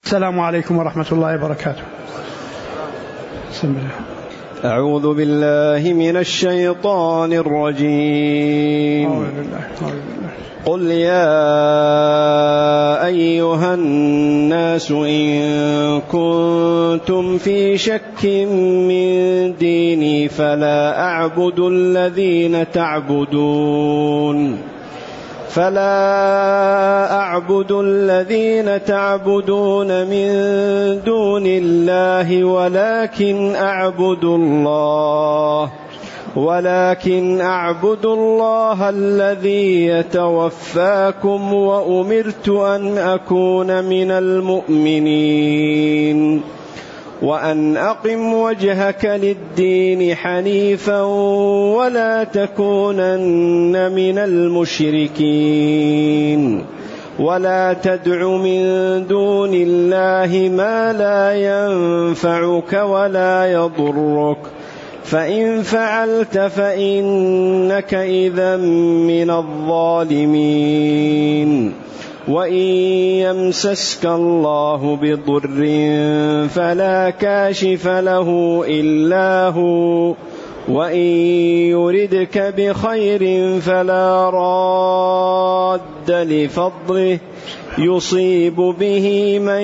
السلام عليكم ورحمة الله وبركاته. بسم الله. أعوذ بالله من الشيطان الرجيم. قل يا أيها الناس إن كنتم في شك من ديني فلا أعبد الذين تعبدون من دون الله ولكن أعبد الله الذي يتوفاكم وأمرت أن أكون من المؤمنين وأن أقم وجهك للدين حنيفا ولا تكونن من المشركين ولا تدع من دون الله ما لا ينفعك ولا يضرك فإن فعلت فإنك إذا من الظالمين وإن يمسسك الله بضر فلا كاشف له إلا هو وإن يردك بخير فلا راد لفضله يصيب به من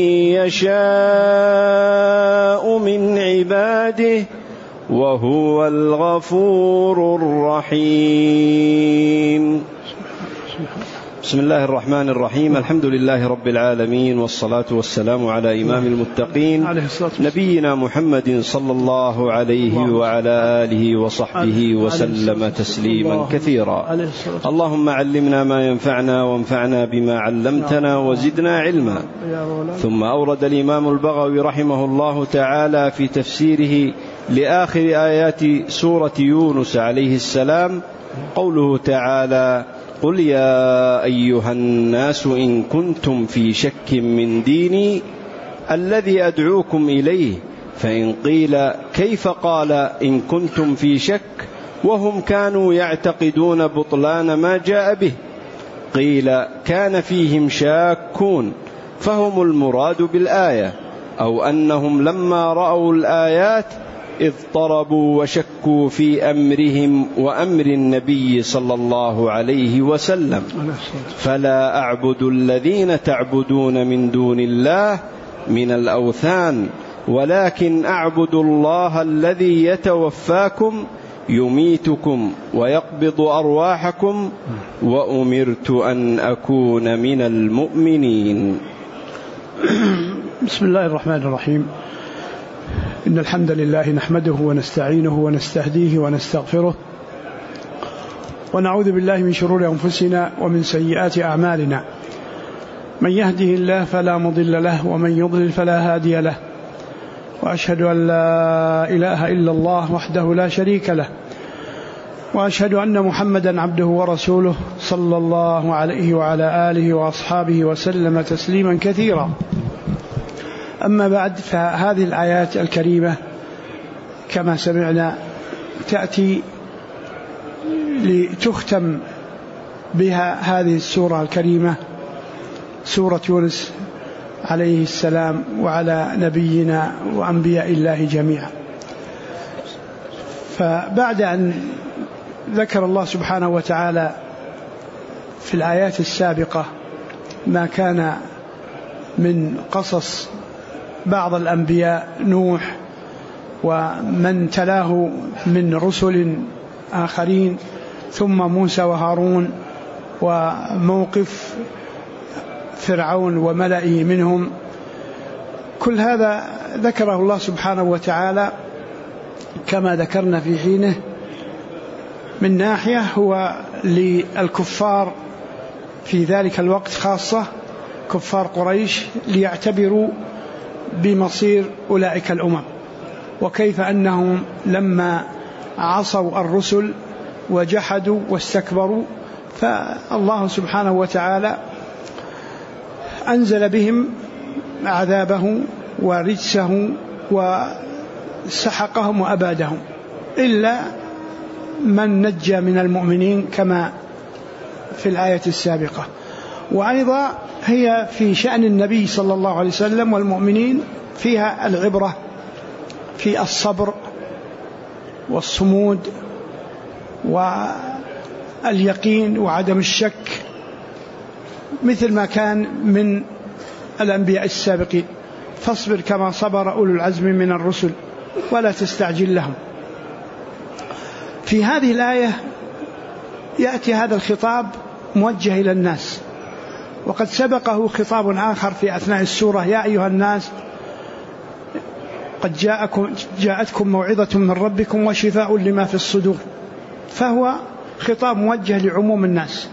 يشاء من عباده وهو الغفور الرحيم. بسم الله الرحمن الرحيم. الحمد لله رب العالمين، والصلاة والسلام على إمام المتقين نبينا محمد صلى الله عليه وعلى آله وصحبه وسلم تسليما كثيرا. اللهم علمنا ما ينفعنا وانفعنا بما علمتنا وزدنا علما. ثم أورد الإمام البغوي رحمه الله تعالى في تفسيره لآخر آيات سورة يونس عليه السلام قوله تعالى: قل يا أيها الناس إن كنتم في شك من ديني الذي أدعوكم إليه، فإن قيل كيف قال إن كنتم في شك وهم كانوا يعتقدون بطلان ما جاء به؟ قيل كان فيهم شاكون فهم المراد بالآية، أو أنهم لما رأوا الآيات اضطربوا وشكوا في أمرهم وأمر النبي صلى الله عليه وسلم. فلا أعبد الذين تعبدون من دون الله من الأوثان ولكن أعبد الله الذي يتوفاكم يميتكم ويقبض أرواحكم وأمرت أن أكون من المؤمنين. بسم الله الرحمن الرحيم. إن الحمد لله نحمده ونستعينه ونستهديه ونستغفره ونعوذ بالله من شرور أنفسنا ومن سيئات أعمالنا. من يهده الله فلا مضل له ومن يضلل فلا هادي له، وأشهد أن لا إله إلا الله وحده لا شريك له، وأشهد أن محمدا عبده ورسوله صلى الله عليه وعلى آله وأصحابه وسلم تسليما كثيرا. أما بعد، فهذه الآيات الكريمة كما سمعنا تأتي لتختم بها هذه السورة الكريمة، سورة يونس عليه السلام وعلى نبينا وأنبياء الله جميعا. فبعد أن ذكر الله سبحانه وتعالى في الآيات السابقة ما كان من قصص بعض الأنبياء نوح ومن تلاه من رسل آخرين، ثم موسى وهارون، وموقف فرعون وملئه منهم، كل هذا ذكره الله سبحانه وتعالى كما ذكرنا في حينه. من ناحية هو للكفار في ذلك الوقت خاصة كفار قريش ليعتبروا بمصير أولئك الأمم، وكيف أنهم لما عصوا الرسل وجحدوا واستكبروا فالله سبحانه وتعالى أنزل بهم عذابه ورجسه وسحقهم وأبادهم، إلا من نجى من المؤمنين كما في الآية السابقة. وأيضا هي في شأن النبي صلى الله عليه وسلم والمؤمنين فيها العبرة في الصبر والصمود واليقين وعدم الشك، مثل ما كان من الأنبياء السابقين. فاصبر كما صبر أولو العزم من الرسل ولا تستعجل لهم. في هذه الآية يأتي هذا الخطاب موجه إلى الناس، وقد سبقه خطاب آخر في أثناء السورة: يا أيها الناس قد جاءتكم موعظة من ربكم وشفاء لما في الصدور. فهو خطاب موجه لعموم الناس،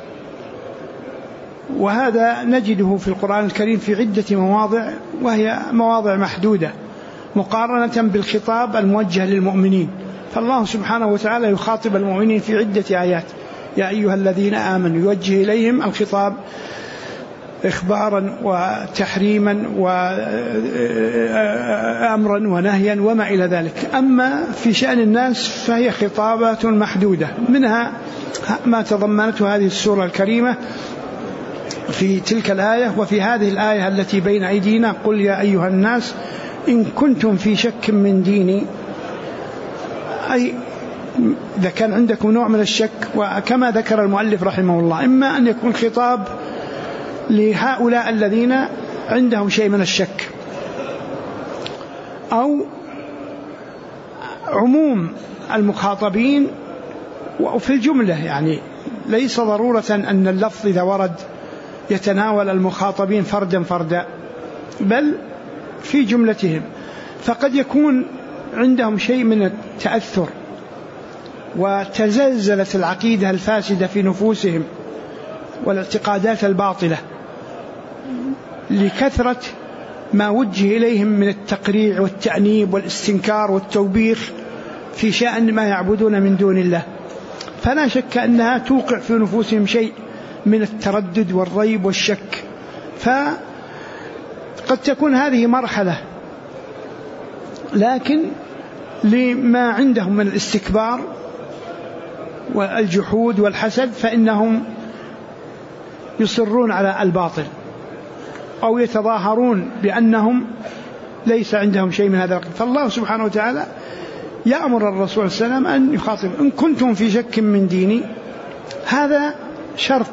وهذا نجده في القرآن الكريم في عدة مواضع، وهي مواضع محدودة مقارنة بالخطاب الموجه للمؤمنين. فالله سبحانه وتعالى يخاطب المؤمنين في عدة آيات: يا أيها الذين آمنوا، يوجه إليهم الخطاب إخبارا وتحريما وأمرا ونهيا وما إلى ذلك. أما في شأن الناس فهي خطابات محدودة، منها ما تضمنته هذه السورة الكريمة في تلك الآية وفي هذه الآية التي بين أيدينا: قل يا أيها الناس إن كنتم في شك من ديني. أي إذا كان عندكم نوع من الشك، وكما ذكر المؤلف رحمه الله، إما أن يكون خطاب لهؤلاء الذين عندهم شيء من الشك، أو عموم المخاطبين وفي الجملة، يعني ليس ضرورة أن اللفظ إذا ورد يتناول المخاطبين فردا فردا، بل في جملتهم. فقد يكون عندهم شيء من التأثر وتزلزلت العقيدة الفاسدة في نفوسهم والاعتقادات الباطلة لكثرة ما وجه إليهم من التقريع والتأنيب والاستنكار والتوبيخ في شأن ما يعبدون من دون الله. فلا شك أنها توقع في نفوسهم شيء من التردد والريب والشك. فقد تكون هذه مرحلة، لكن لما عندهم من الاستكبار والجحود والحسد فإنهم يصرون على الباطل، أو يتظاهرون بأنهم ليس عندهم شيء من هذا. فالله سبحانه وتعالى يأمر الرسول صلى الله عليه وسلم أن يخاطب: إن كنتم في شك من ديني. هذا شرط،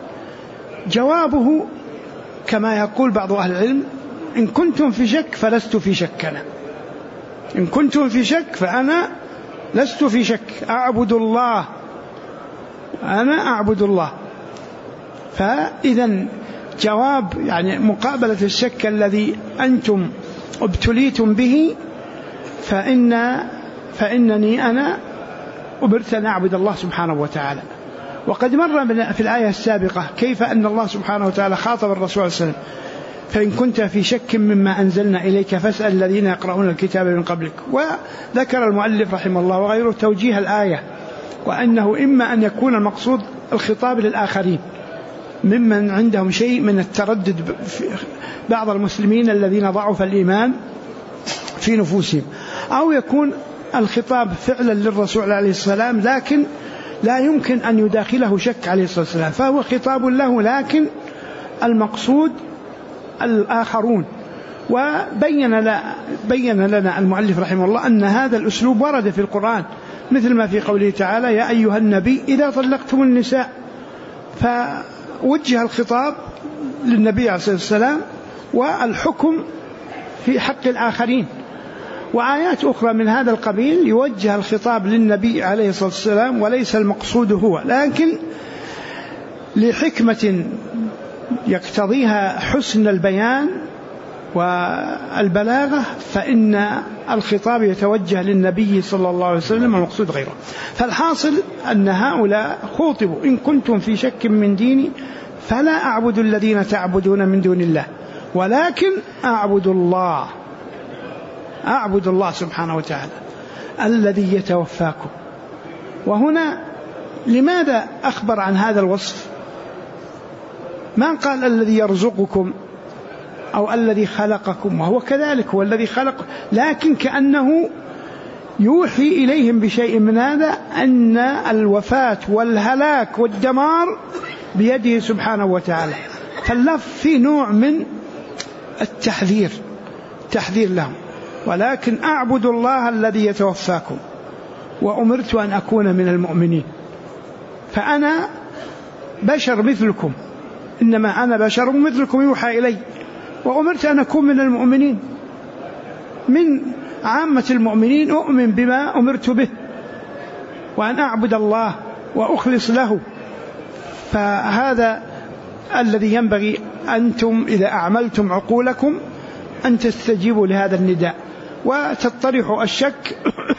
جوابه كما يقول بعض أهل العلم: إن كنتم في شك فلست في شك أنا. إن كنتم في شك فأنا لست في شك، أعبد الله، أنا أعبد الله. فإذا جواب يعني مقابلة الشك الذي أنتم ابتليتم به، فإنني أنا أمرت أن أعبد الله سبحانه وتعالى. وقد مر في الآية السابقة كيف أن الله سبحانه وتعالى خاطب الرسول صلى الله عليه وسلم: فإن كنت في شك مما أنزلنا إليك فاسأل الذين يقرؤون الكتاب من قبلك. وذكر المؤلف رحمه الله وغيره توجيه الآية، وأنه إما أن يكون المقصود الخطاب للآخرين ممن عندهم شيء من التردد، بعض المسلمين الذين ضعف الإيمان في نفوسهم، أو يكون الخطاب فعلا للرسول عليه السلام لكن لا يمكن أن يداخله شك عليه الصلاة والسلام، فهو خطاب له لكن المقصود الآخرون. وبين لنا المؤلف رحمه الله أن هذا الأسلوب ورد في القرآن، مثل ما في قوله تعالى: يا أيها النبي إذا طلقتم النساء. فوجه الخطاب للنبي عليه الصلاة والسلام والحكم في حق الآخرين. وآيات أخرى من هذا القبيل يوجه الخطاب للنبي عليه الصلاة والسلام وليس المقصود هو، لكن لحكمة يقتضيها حسن البيان والبلاغة فإن الخطاب يتوجه للنبي صلى الله عليه وسلم والمقصود غيره. فالحاصل أن هؤلاء خوطبوا: إن كنتم في شك من ديني فلا أعبد الذين تعبدون من دون الله ولكن أعبد الله سبحانه وتعالى الذي يتوفاكم. وهنا لماذا أخبر عن هذا الوصف؟ ما قال الذي يرزقكم أو الذي خلقكم، وهو كذلك هو الذي خلق، لكن كأنه يوحي إليهم بشيء من هذا، أن الوفاة والهلاك والدمار بيده سبحانه وتعالى، فاللفظ في نوع من التحذير لهم. ولكن أعبد الله الذي يتوفاكم وأمرت أن أكون من المؤمنين. فأنا بشر مثلكم، إنما أنا بشر مثلكم يوحى إلي، وأمرت أن أكون من المؤمنين، من عامة المؤمنين، أؤمن بما أمرت به وأن أعبد الله وأخلص له. فهذا الذي ينبغي أنتم إذا أعملتم عقولكم أن تستجيبوا لهذا النداء وتطرحوا الشك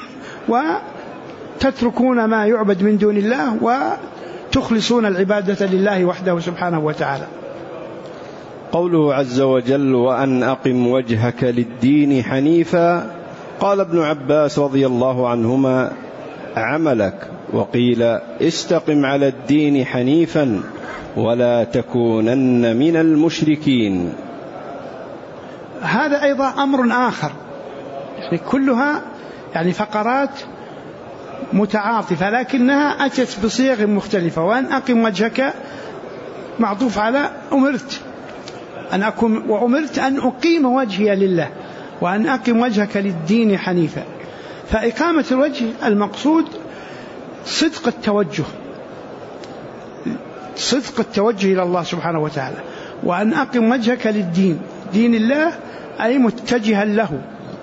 وتتركون ما يعبد من دون الله وتخلصون العبادة لله وحده سبحانه وتعالى. قوله عز وجل: وأن أقم وجهك للدين حنيفا، قال ابن عباس رضي الله عنهما: عملك. وقيل: استقم على الدين حنيفا ولا تكونن من المشركين. هذا أيضا أمر آخر، يعني كلها يعني فقرات متعاطفة لكنها أتت بصيغ مختلفة. وأن أقم وجهك معطوف على أمرت أن أكون، وأمرت أن أقيم وجهي لله، وأن أقم وجهك للدين حنيفا. فإقامة الوجه المقصود صدق التوجه إلى الله سبحانه وتعالى. وأن أقم وجهك للدين، دين الله أي متجها له،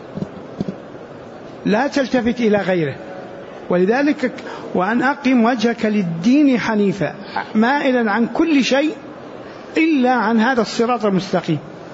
لا تلتفت إلى غيره. ولذلك وأن أقم وجهك للدين حنيفا، مائلا عن كل شيء إلا عن هذا الصراط المستقيم.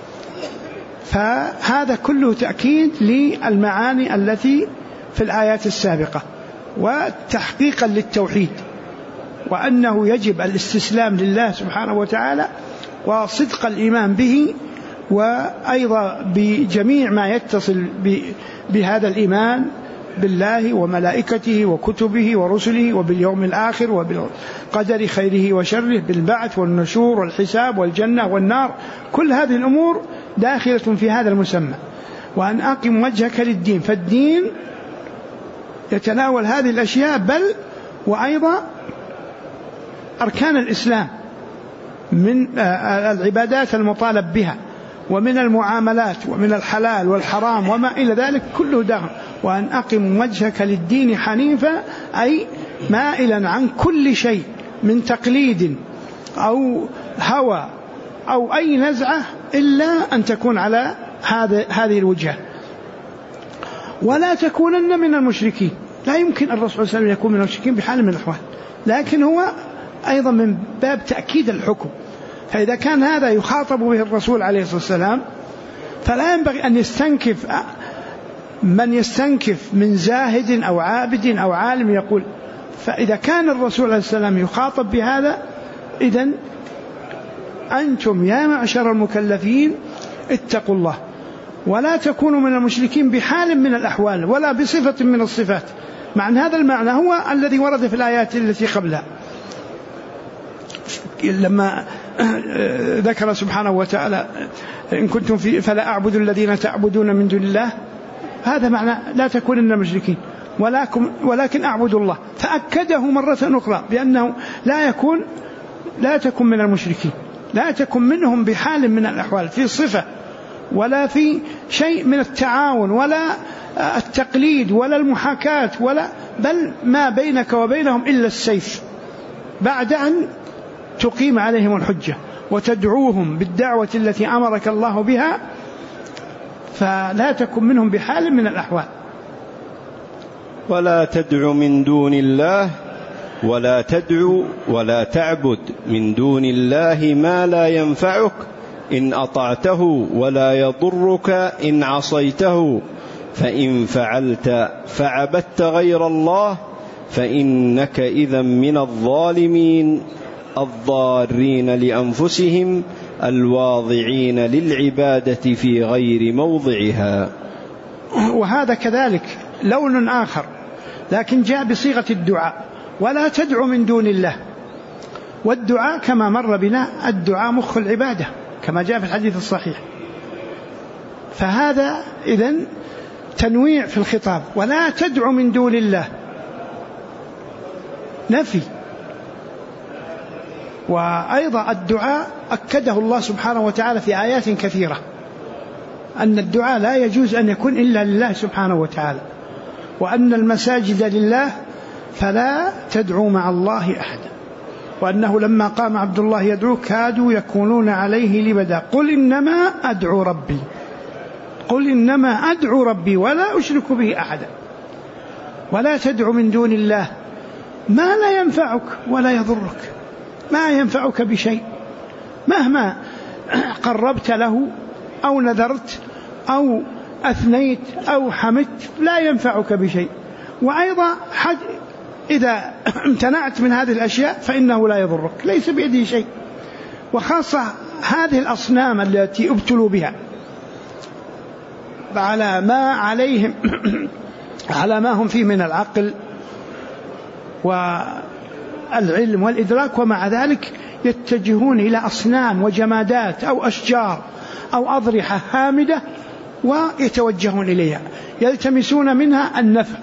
فهذا كله تأكيد للمعاني التي في الآيات السابقة، وتحقيقا للتوحيد، وأنه يجب الاستسلام لله سبحانه وتعالى وصدق الإيمان به، وأيضا بجميع ما يتصل بهذا الإيمان بالله وملائكته وكتبه ورسله وباليوم الآخر وبالقدر خيره وشره، بالبعث والنشور والحساب والجنة والنار. كل هذه الأمور داخلة في هذا المسمى. وأن أقم وجهك للدين، فالدين يتناول هذه الأشياء، بل وأيضا أركان الإسلام من العبادات المطالب بها، ومن المعاملات، ومن الحلال والحرام وما إلى ذلك كله داخل. وأن أقم وجهك للدين حنيفا أي مائلا عن كل شيء من تقليد أو هوى أو أي نزعة إلا أن تكون على هذه الوجهة. ولا تكونن من المشركين، لا يمكن الرسول صلى الله عليه وسلم يكون من المشركين بحال من الأحوال، لكن هو أيضا من باب تأكيد الحكم. فإذا كان هذا يخاطب به الرسول عليه الصلاة والسلام، فلا ينبغي أن يستنكف من يستنكف من زاهد أو عابد أو عالم يقول. فإذا كان الرسول عليه الصلاة والسلام يخاطب بهذا، إذن أنتم يا معشر المكلفين اتقوا الله ولا تكونوا من المشركين بحال من الأحوال ولا بصفة من الصفات. مع أن هذا المعنى هو الذي ورد في الآيات التي قبلها، لما ذكر سبحانه وتعالى: إن كنتم فلا أعبد الذين تعبدون من دون الله. هذا معنى لا تكون من المشركين ولكن أعبد الله. فأكده مرة أخرى بأنه لا تكن من المشركين، لا تكن منهم بحال من الأحوال، في صفة ولا في شيء من التعاون ولا التقليد ولا المحاكاة بل ما بينك وبينهم إلا السيف، بعد أن تقيم عليهم الحجة وتدعوهم بالدعوة التي أمرك الله بها. فلا تكن منهم بحال من الأحوال. ولا تدع من دون الله، ولا تدعو ولا تعبد من دون الله ما لا ينفعك إن أطعته ولا يضرك إن عصيته، فإن فعلت فعبدت غير الله فإنك إذا من الظالمين الضارين لأنفسهم الواضعين للعبادة في غير موضعها. وهذا كذلك لون آخر، لكن جاء بصيغة الدعاء: ولا تدع من دون الله. والدعاء كما مر بنا الدعاء مخ العبادة كما جاء في الحديث الصحيح. فهذا إذن تنويع في الخطاب. ولا تدع من دون الله نفي، وأيضا الدعاء أكده الله سبحانه وتعالى في آيات كثيرة أن الدعاء لا يجوز أن يكون إلا لله سبحانه وتعالى، وأن المساجد لله فلا تدعوا مع الله أحدا، وأنه لما قام عبد الله يدعو كادوا يكونون عليه لبدا قل إنما أدعو ربي ولا أشرك به أحدا. ولا تدعو من دون الله ما لا ينفعك ولا يضرك، ما ينفعك بشيء مهما قربت له أو نذرت أو أثنيت أو حمدت لا ينفعك بشيء. وأيضا إذا امتنعت من هذه الأشياء فإنه لا يضرك، ليس بيده شيء. وخاصة هذه الأصنام التي ابتلوا بها على ما عليهم على ما هم فيه من العقل والعلم والإدراك، ومع ذلك يتجهون إلى أصنام وجمادات أو أشجار أو أضرحة هامدة ويتوجهون إليها يلتمسون منها النفع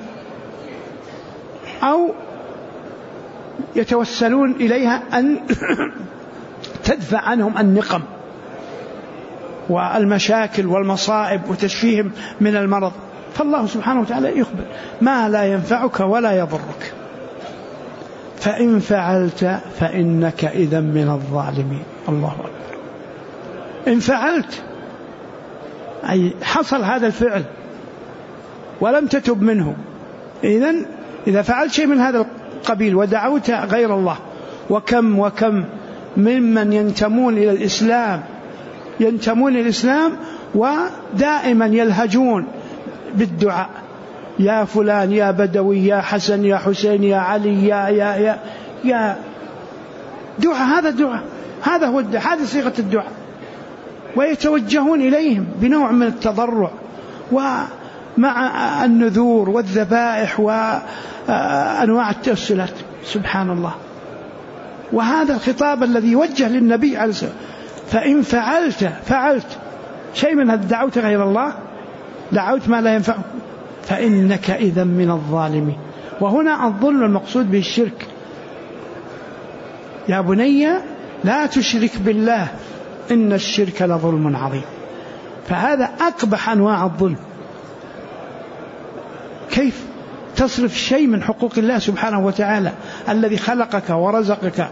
أو يتوسلون إليها أن تدفع عنهم النقم والمشاكل والمصائب وتشفيهم من المرض. فالله سبحانه وتعالى يخبر ما لا ينفعك ولا يضرك، فإن فعلت فإنك إذا من الظالمين. الله أكبر. إن فعلت أي حصل هذا الفعل ولم تتب منه، إذا فعلت شيء من هذا القبيل ودعوت غير الله، وكم ممن ينتمون إلى الإسلام ودائما يلهجون بالدعاء، يا فلان يا بدوي يا حسن يا حسين يا علي يا دعاء. هذا دعاء، هذه صيغة الدعاء، ويتوجهون إليهم بنوع من التضرع ومع النذور والذبائح وأنواع التوسلات. سبحان الله. وهذا الخطاب الذي يوجه للنبي عليه الصلاة والسلام. فإن فعلت شيء من هذا، دعوت غير الله، دعوت ما لا ينفعك، فإنك إذا من الظالمين. وهنا الظلم المقصود به الشرك. يا بني لا تشرك بالله إن الشرك لظلم عظيم. فهذا أقبح أنواع الظلم. كيف تصرف شيء من حقوق الله سبحانه وتعالى الذي خلقك ورزقك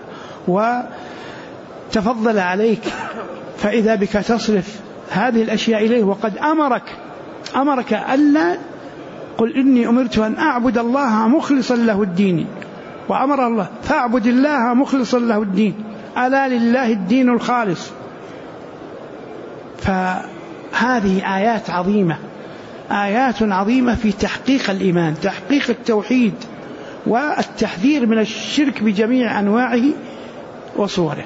وتفضل عليك، فإذا بك تصرف هذه الأشياء إليه، وقد أمرك ألا قل إني أمرت أن أعبد الله مخلصا له الدين، وأمر الله فاعبد الله مخلصا له الدين، ألا لله الدين الخالص. فهذه آيات عظيمة في تحقيق الإيمان، تحقيق التوحيد، والتحذير من الشرك بجميع أنواعه وصوره.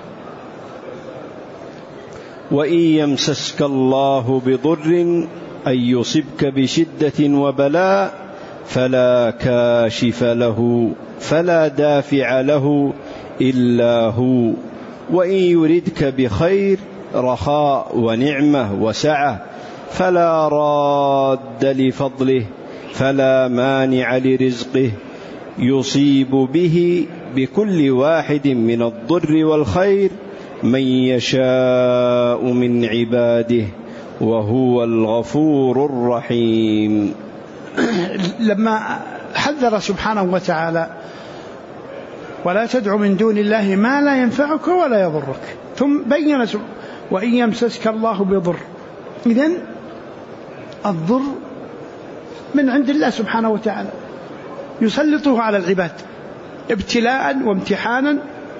وإن يمسسك الله بضر أي يصبك بشدة وبلاء فلا كاشف له فلا دافع له إلا هو، وإن يردك بخير رخاء ونعمة وسعة فلا راد لفضله فلا مانع لرزقه، يصيب به بكل واحد من الضر والخير من يشاء من عباده وهو الغفور الرحيم. لما حذر سبحانه وتعالى ولا تدع من دون الله ما لا ينفعك ولا يضرك، ثم بين وإن يمسسك الله بضر، إذن الضر من عند الله سبحانه وتعالى يسلطه على العباد ابتلاء وامتحانا.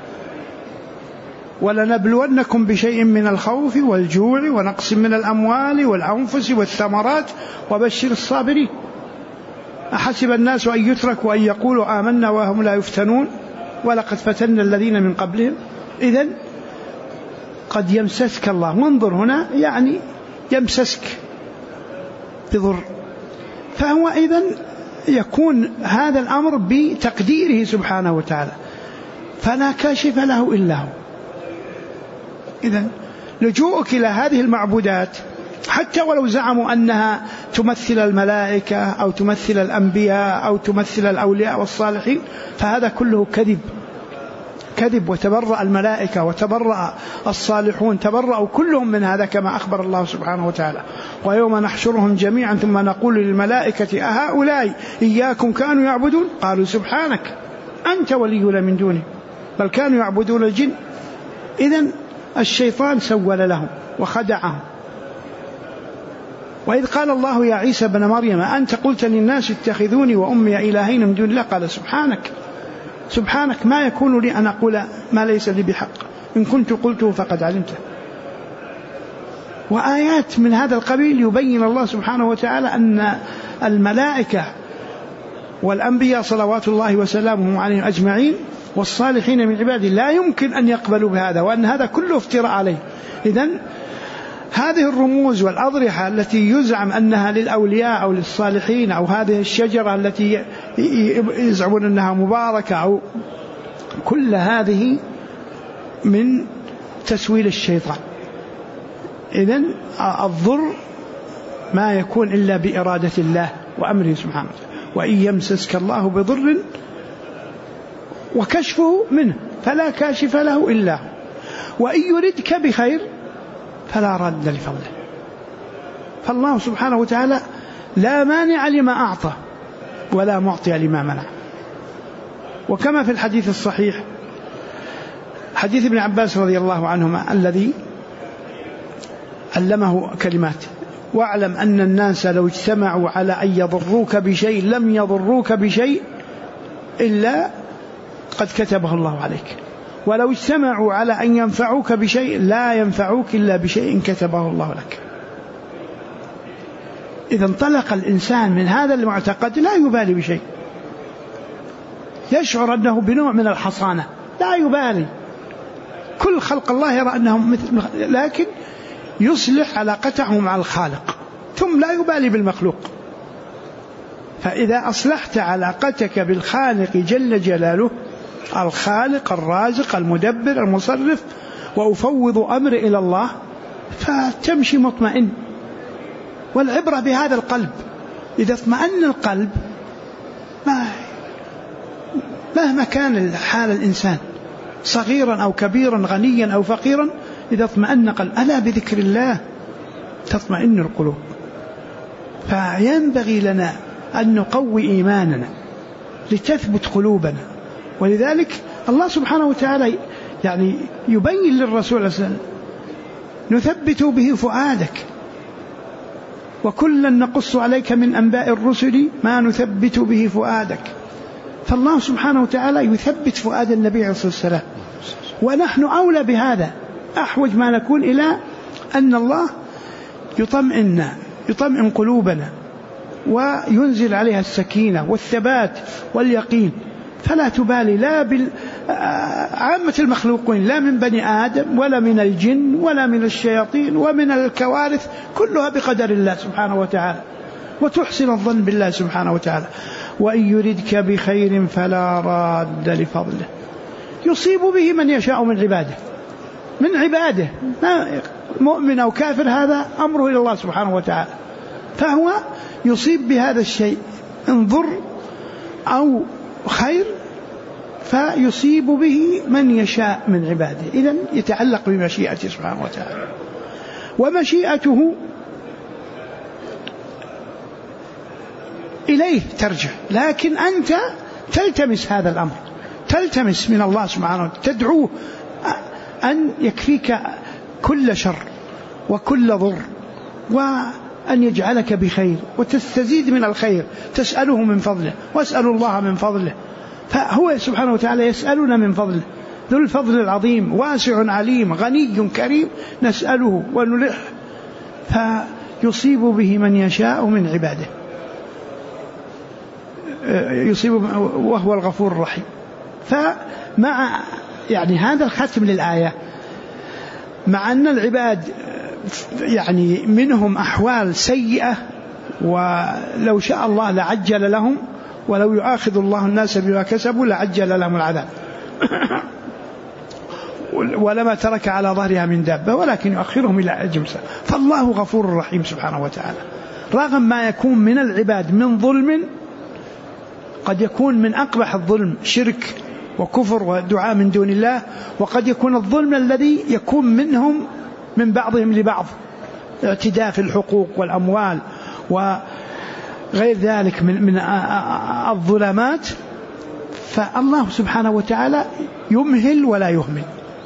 ولنبلونكم بشيء من الخوف والجوع ونقص من الأموال والأنفس والثمرات وبشر الصابرين. أحسب الناس أن يتركوا أن يقولوا آمنا وهم لا يفتنون ولقد فتنا الذين من قبلهم. إذن قد يمسسك الله، وانظر هنا يعني يمسسك بضر، فهو إذن يكون هذا الأمر بتقديره سبحانه وتعالى، فلا كاشف له إلا هو. إذن لجوءك إلى هذه المعبودات حتى ولو زعموا أنها تمثل الملائكة أو تمثل الأنبياء أو تمثل الأولياء والصالحين، فهذا كله كذب، كذب، وتبرأ الملائكة وتبرأ الصالحون، تبرأوا كلهم من هذا كما أخبر الله سبحانه وتعالى. ويوم نحشرهم جميعا ثم نقول للملائكة أهؤلاء إياكم كانوا يعبدون قالوا سبحانك أنت ولينا من دونه بل كانوا يعبدون الجن. إذن الشيطان سول لهم وخدعهم. وإذ قال الله يا عيسى بن مريم أنت قلت للناس اتخذوني وأمي إلهين من دون الله قال سبحانك ما يكون لي أن أقول ما ليس لي بحق إن كنت قلته فقد علمته. وآيات من هذا القبيل يبين الله سبحانه وتعالى أن الملائكة والأنبياء صلوات الله وسلامه عليهم أجمعين والصالحين من عباده لا يمكن أن يقبلوا بهذا، وأن هذا كله افتراء عليه. إذن هذه الرموز والأضرحة التي يزعم أنها للأولياء أو للصالحين، أو هذه الشجرة التي يزعمون أنها مباركة، أو كل هذه من تسويل الشيطان. إذن الضر ما يكون إلا بإرادة الله وأمره سبحانه وتعالى. وإن يمسسك الله بضر وكشفه منه فلا كاشف له إلا هو، وإن يردك بخير فلا رد لفضله. فالله سبحانه وتعالى لا مانع لما أعطى ولا معطي لما منع. وكما في الحديث الصحيح حديث ابن عباس رضي الله عنهما الذي علمه كلمات: واعلم أن الناس لو اجتمعوا على أن يضروك بشيء لم يضروك بشيء إلا قد كتبه الله عليك، ولو اجتمعوا على أن ينفعوك بشيء لا ينفعوك إلا بشيء كتبه الله لك. إذا انطلق الإنسان من هذا المعتقد لا يبالي بشيء، يشعر أنه بنوع من الحصانة، لا يبالي. كل خلق الله يرى أنهم مثل، لكن يصلح علاقته مع الخالق ثم لا يبالي بالمخلوق. فإذا أصلحت علاقتك بالخالق جل جلاله، الخالق الرازق المدبر المصرف، وأفوض أمري إلى الله، فتمشي مطمئن. والعبرة بهذا القلب، إذا اطمأن القلب مهما كان حال الإنسان صغيرا أو كبيرا غنيا أو فقيرا، إذا اطمأن قلب ألا بذكر الله تطمئن القلوب. فينبغي لنا أن نقوي إيماننا لتثبت قلوبنا. ولذلك الله سبحانه وتعالى يعني يبين للرسول صلى الله عليه وسلم: نثبت به فؤادك وكلا نقص عليك من أنباء الرسل ما نثبت به فؤادك. فالله سبحانه وتعالى يثبت فؤاد النبي عليه الصلاة والسلام، ونحن أولى بهذا، أحوج ما نكون إلى أن الله يطمئن قلوبنا وينزل عليها السكينة والثبات واليقين. فلا تبالي لا عامة المخلوقين، لا من بني آدم ولا من الجن ولا من الشياطين ومن الكوارث، كلها بقدر الله سبحانه وتعالى، وتحسن الظن بالله سبحانه وتعالى. وإن يردك بخير فلا راد لفضله يصيب به من يشاء من عباده مؤمن أو كافر، هذا أمره إلى الله سبحانه وتعالى. فهو يصيب بهذا الشيء إن ضر أو خير، فيصيب به من يشاء من عباده. إذن يتعلق بمشيئته سبحانه وتعالى، ومشيئته إليه ترجع. لكن أنت تلتمس هذا الأمر، تلتمس من الله سبحانه وتعالى، تدعوه أن يكفيك كل شر وكل ضر، وأن يجعلك بخير، وتستزيد من الخير، تسأله من فضله، واسأل الله من فضله. فهو سبحانه وتعالى يسألنا من فضله، ذو الفضل العظيم، واسع عليم، غني كريم، نسأله ونلح، فيصيب به من يشاء من عباده، يصيب وهو الغفور الرحيم. فمع يعني هذا الختم للآية، مع أن العباد يعني منهم أحوال سيئة، ولو شاء الله لعجل لهم، ولو يؤاخذ الله الناس بما كسبوا لعجل لهم العذاب ولما ترك على ظهرها من دابة، ولكن يؤخرهم إلى أجل مسمى. فالله غفور رحيم سبحانه وتعالى، رغم ما يكون من العباد من ظلم، قد يكون من أقبح الظلم شرك وكفر ودعاء من دون الله، وقد يكون الظلم الذي يكون منهم من بعضهم لبعض، اعتداء في الحقوق والأموال وغير ذلك من الظلمات. فالله سبحانه وتعالى يمهل ولا يهمل،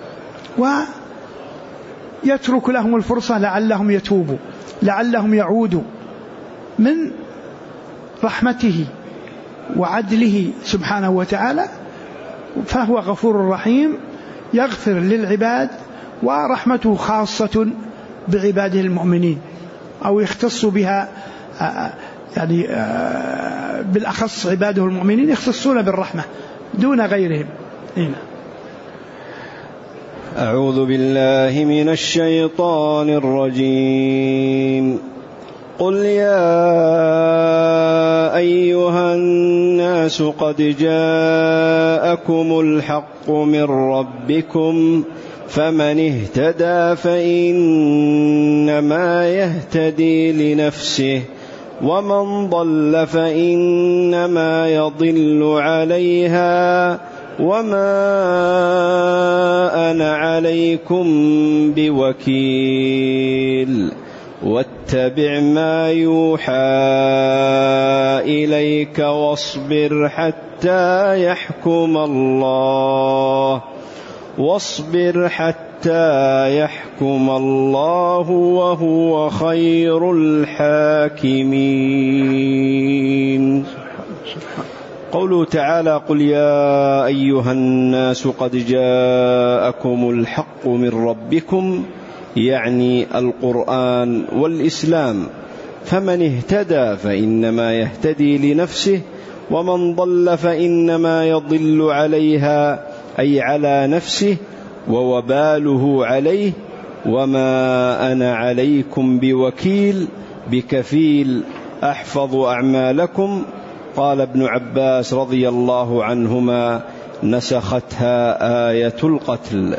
ويترك لهم الفرصة لعلهم يتوبوا، لعلهم يعودوا من رحمته وعدله سبحانه وتعالى. فهو غفور رحيم يغفر للعباد، ورحمته خاصة بعباده المؤمنين، أو يختص بها يعني بالأخص عباده المؤمنين يختصون بالرحمة دون غيرهم. هنا أعوذ بالله من الشيطان الرجيم. قل يا أيها الناس قد جاءكم الحق من ربكم فمن اهتدى فإنما يهتدي لنفسه ومن ضل فإنما يضل عليها وما أنا عليكم بوكيل واتبع ما يوحى إليك واصبر حتى يحكم الله وهو خير الحاكمين. قوله تعالى قل يا أيها الناس قد جاءكم الحق من ربكم، يعني القرآن والإسلام. فمن اهتدى فإنما يهتدي لنفسه ومن ضل فإنما يضل عليها، أي على نفسه، ووباله عليه. وما أنا عليكم بوكيل، بكفيل أحفظ أعمالكم. قال ابن عباس رضي الله عنهما نسختها آية القتل.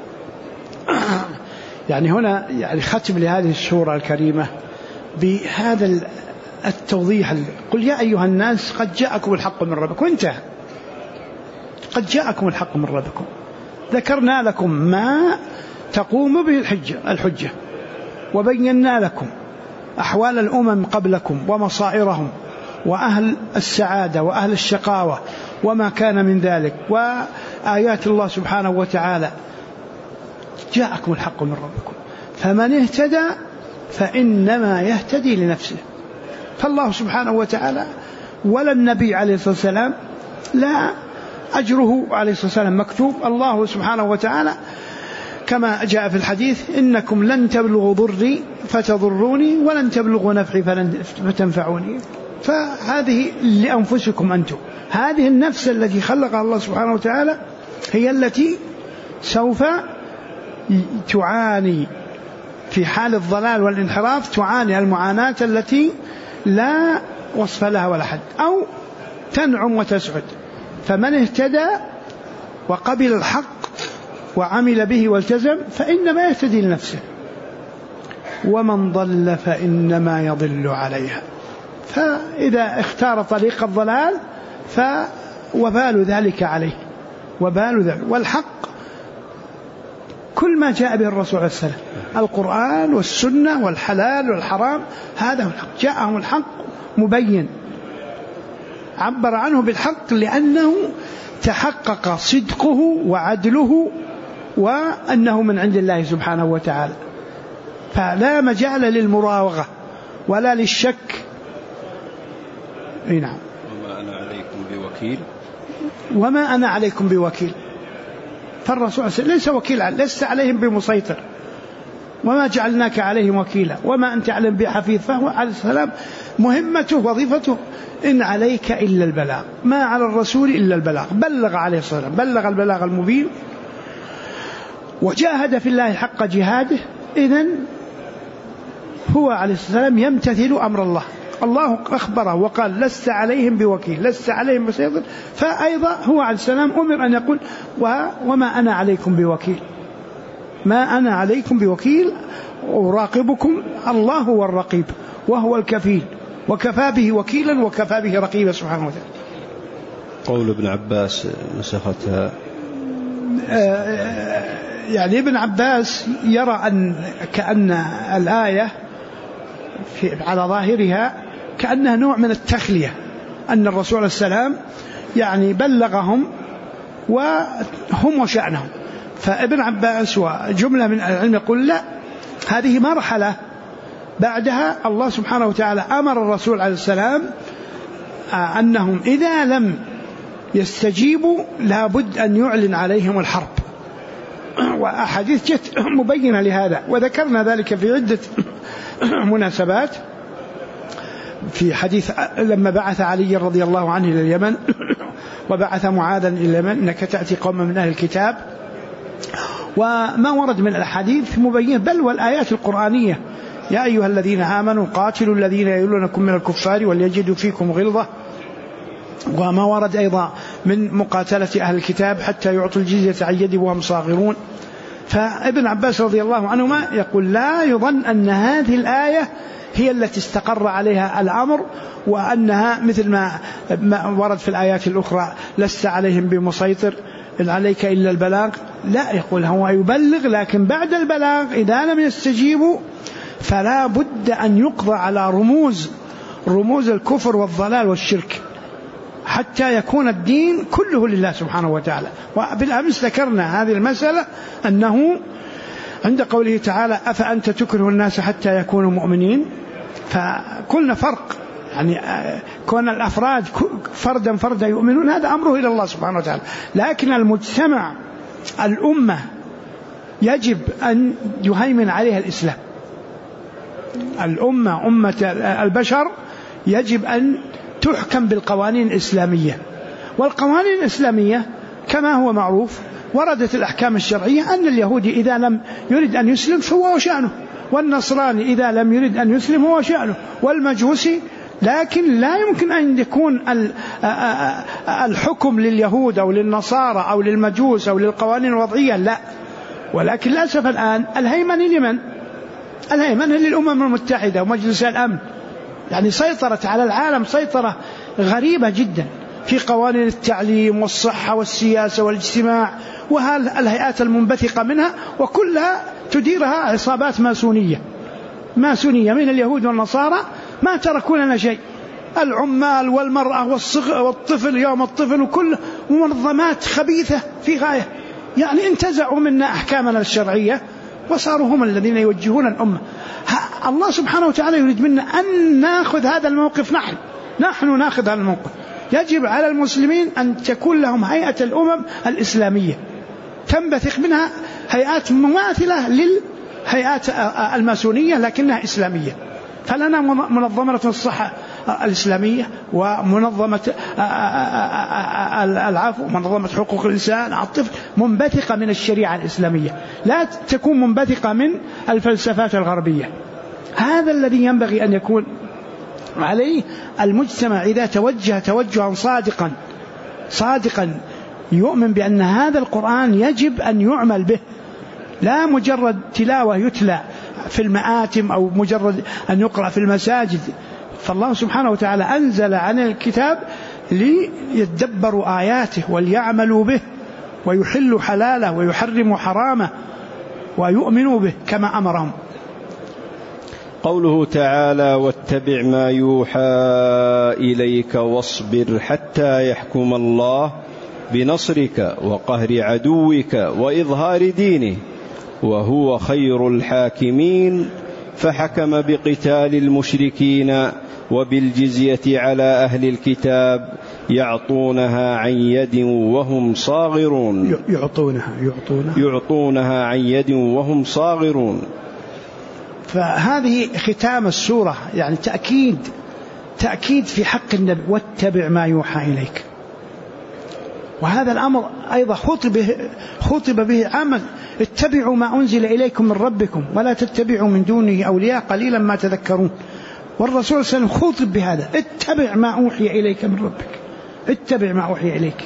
يعني هنا يعني ختم لهذه السورة الكريمة بهذا التوضيح. قل يا أيها الناس قد جاءكم الحق من ربكم، وانتهى. قد جاءكم الحق من ربكم، ذكرنا لكم ما تقوم به الحجة، وبينا لكم أحوال الأمم قبلكم ومصائرهم وأهل السعادة وأهل الشقاوة وما كان من ذلك، وآيات الله سبحانه وتعالى. جاءكم الحق من ربكم فمن اهتدى فإنما يهتدي لنفسه. فالله سبحانه وتعالى ولا النبي عليه الصلاة والسلام لا أجره عليه الصلاة والسلام مكتوب. الله سبحانه وتعالى كما جاء في الحديث إنكم لن تبلغوا ضري فتضروني ولن تبلغوا نفعي فتنفعوني. فهذه لأنفسكم أنتم. هذه النفس التي خلقها الله سبحانه وتعالى هي التي سوف تعاني في حال الضلال والانحراف، تعاني المعاناة التي لا وصف لها ولا حد، أو تنعم وتسعد. فمن اهتدى وقبل الحق وعمل به والتزم فإنما يهتدي لنفسه، ومن ضل فإنما يضل عليها. فإذا اختار طريق الضلال فوبال ذلك عليه، وبال ذلك. والحق كل ما جاء به الرسول عليه السلام، القرآن والسنة والحلال والحرام، هذا هو الحق. جاءهم الحق مبين، عبر عنه بالحق لأنه تحقق صدقه وعدله وأنه من عند الله سبحانه وتعالى. فلا مجال للمراوغة ولا للشك. نعم. وما أنا عليكم بوكيل. فالرسول ليس وكيلا، لست عليهم بمسيطر، وما جعلناك عليهم وكيلا وما أنت عليهم بحفيظ. فهو عليه السلام مهمته وظيفته إن عليك إلا البلاغ، ما على الرسول إلا البلاغ. بلغ عليه الصلاة والسلام، بلغ البلاغ المبين، وجاهد في الله حق جهاده. إذن هو عليه الصلاة والسلام يمتثل أمر الله. الله أخبره وقال لست عليهم بوكيل، لست عليهم بسيطر. فأيضا هو عليه السلام أمر أن يقول وما أنا عليكم بوكيل، ما أنا عليكم بوكيل، أراقبكم. الله هو الرقيب وهو الكفيل، وكفى به وكيلا وكفى به رقيبا سبحانه وتعالى. قول ابن عباس نسختها. يعني ابن عباس يرى أن كأن الآية على ظاهرها كأنها نوع من التخلية، أن الرسول عليه السلام يعني بلغهم وهم وشأنهم. فابن عباس وجملة من العلم يقول لا، هذه مرحلة بعدها الله سبحانه وتعالى أمر الرسول عليه السلام أنهم إذا لم يستجيبوا لابد أن يعلن عليهم الحرب، وأحاديث جت مبينة لهذا، وذكرنا ذلك في عدة مناسبات. في حديث لما بعث علي رضي الله عنه إلى اليمن وبعث معاذا إلى اليمن إنك تأتي قوما من أهل الكتاب، وما ورد من الحديث مبين، بل والآيات القرآنية يا أيها الذين آمنوا قاتلوا الذين يلونكم من الكفار وليجدوا فيكم غلظة، وما ورد أيضا من مقاتلة أهل الكتاب حتى يعطوا الجزية عن يد وهم صاغرون. فابن عباس رضي الله عنهما يقول لا يظن أن هذه الآية هي التي استقر عليها الأمر، وأنها مثل ما ورد في الآيات الأخرى لست عليهم بمسيطر إن عليك إلا البلاغ. لا، يقول هو يبلغ، لكن بعد البلاغ إذا لم يستجيبوا فلا بد أن يقضى على رموز الكفر والضلال والشرك حتى يكون الدين كله لله سبحانه وتعالى. وبالأمس ذكرنا هذه المسألة، أنه عند قوله تعالى أفأنت تكره الناس حتى يكونوا مؤمنين، فكلنا فرق، يعني كون الأفراد فردا يؤمنون هذا أمره إلى الله سبحانه وتعالى، لكن المجتمع الأمة يجب أن يهيمن عليها الإسلام. الأمة أمة البشر يجب أن تحكم بالقوانين الإسلامية، والقوانين الإسلامية كما هو معروف وردت الأحكام الشرعية أن اليهودي إذا لم يرد أن يسلم فهو وشأنه، والنصراني إذا لم يرد أن يسلم هو وشأنه، والمجوسي. لكن لا يمكن أن يكون الحكم لليهود أو للنصارى أو للمجوس أو للقوانين الوضعية، لا. ولكن للأسف الآن الهيمنة لمن؟ الهيمنة للأمم المتحدة ومجلس الأمن، يعني سيطرت على العالم سيطرة غريبة جدا في قوانين التعليم والصحة والسياسة والاجتماع والهيئات المنبثقة منها، وكلها تديرها عصابات ماسونية من اليهود والنصارى، ما تركوا لنا شيء. العمال والمرأة والطفل يوم الطفل، وكل منظمات خبيثة في غاية، يعني انتزعوا منا أحكامنا الشرعية وصاروا هم الذين يوجهون الأمة. الله سبحانه وتعالى يريد منا أن نأخذ هذا الموقف، نحن نأخذ هذا الموقف. يجب على المسلمين أن تكون لهم هيئة الأمم الإسلامية تنبثق منها هيئات مماثلة للهيئات الماسونية لكنها إسلامية. فلنا منظمة الصحة الإسلامية، ومنظمة العفو، منظمة حقوق الإنسان، الطفل، منبثقة من الشريعة الإسلامية، لا تكون منبثقة من الفلسفات الغربية. هذا الذي ينبغي أن يكون عليه المجتمع إذا توجه توجها صادقا يؤمن بأن هذا القرآن يجب أن يعمل به، لا مجرد تلاوة يتلى في المآتم أو مجرد أن يقرأ في المساجد. فالله سبحانه وتعالى أنزل عن الكتاب ليتدبروا آياته وليعملوا به ويحلوا حلاله ويحرموا حرامه ويؤمنوا به كما أمرهم. قوله تعالى واتبع ما يوحى إليك واصبر حتى يحكم الله بنصرك وقهر عدوك وإظهار دينه وهو خير الحاكمين، فحكم بقتال المشركين وبالجزية على أهل الكتاب يعطونها عن يد وهم صاغرون. يعطونها عن يد وهم صاغرون. فهذه ختام السورة، يعني تأكيد في حق النبي، واتبع ما يوحى إليك. وهذا الأمر أيضا خطب به عامة، اتبعوا ما أنزل إليكم من ربكم ولا تتبعوا من دونه أولياء قليلا ما تذكرون. والرسول صلى الله عليه وسلم خطب بهذا، اتبع ما أوحي إليك من ربك، اتبع ما أوحي إليك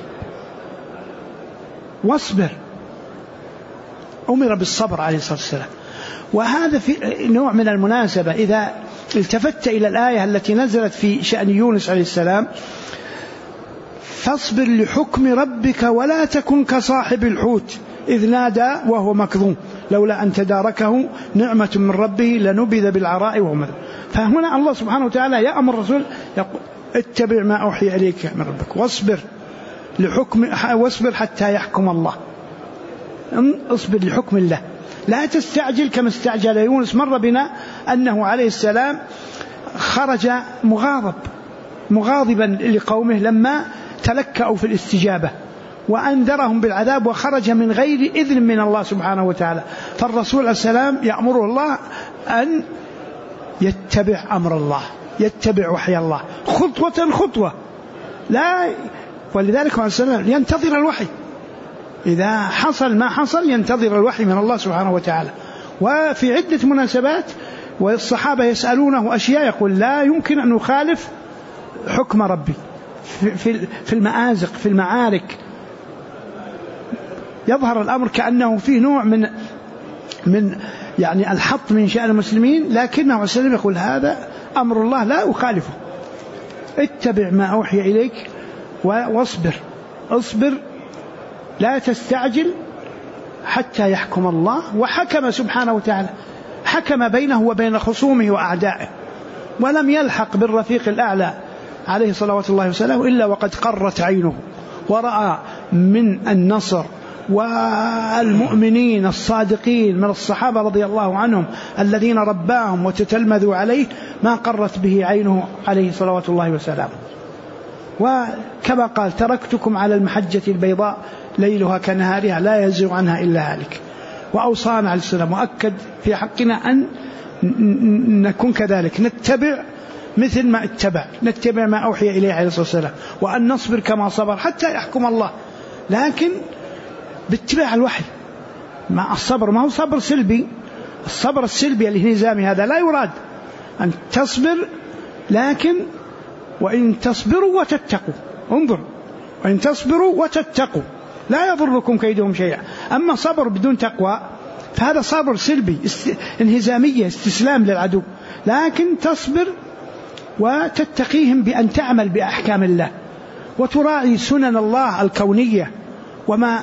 واصبر، أمر بالصبر عليه الصلاة والسلام. وهذا في نوع من المناسبة إذا التفت إلى الآية التي نزلت في شأن يونس عليه السلام، فاصبر لحكم ربك ولا تكن كصاحب الحوت إذ نادى وهو مكظوم لولا أن تداركه نعمة من ربه لنبذ بالعراء وهو مذموم. فهنا الله سبحانه وتعالى يأمر الرسول يقول اتبع ما أوحي إليك من ربك واصبر حتى يحكم الله. اصبر لحكم الله، لا تستعجل كما استعجل يونس. مر بنا أنه عليه السلام خرج مغاضبا لقومه لما تلكأوا في الاستجابة وأنذرهم بالعذاب وخرج من غير إذن من الله سبحانه وتعالى. فالرسول عليه السلام يأمره الله أن يتبع أمر الله، يتبع وحي الله خطوة لا. ولذلك عليه السلام ينتظر الوحي، إذا حصل ما حصل ينتظر الوحي من الله سبحانه وتعالى. وفي عدة مناسبات والصحابة يسألونه أشياء يقول لا يمكن أن نخالف حكم ربي في المآزق في المعارك. يظهر الأمر كأنه فيه نوع من يعني الحط من شأن المسلمين، لكنه عليه السلام يقول هذا أمر الله لا أخالفه، اتبع ما أوحي إليك واصبر لا تستعجل حتى يحكم الله. وحكم سبحانه وتعالى، حكم بينه وبين خصومه وأعدائه، ولم يلحق بالرفيق الأعلى عليه صلوات الله وسلامه إلا وقد قرت عينه ورأى من النصر والمؤمنين الصادقين من الصحابة رضي الله عنهم الذين رباهم وتتلمذوا عليه ما قرت به عينه عليه صلوات الله وسلامه. وكما قال تركتكم على المحجة البيضاء ليلها كنهارها لا يزيغ عنها إلا هالك. وأوصانا عليه السلام وأكد في حقنا أن نكون كذلك، نتبع مثل ما نتبع ما أوحي إليه عليه الصلاة والسلام، وأن نصبر كما صبر حتى يحكم الله، لكن باتباع الوحي. مع الصبر ما هو صبر سلبي، الصبر السلبي الانهزامي هذا لا يراد. أن تصبر، لكن وإن تصبروا وتتقوا، انظر، وإن تصبروا وتتقوا لا يضركم كيدهم شيئا. أما صبر بدون تقوى فهذا صبر سلبي انهزامية، استسلام للعدو. لكن تصبر وتتقيهم بأن تعمل بأحكام الله وتراعي سنن الله الكونية وما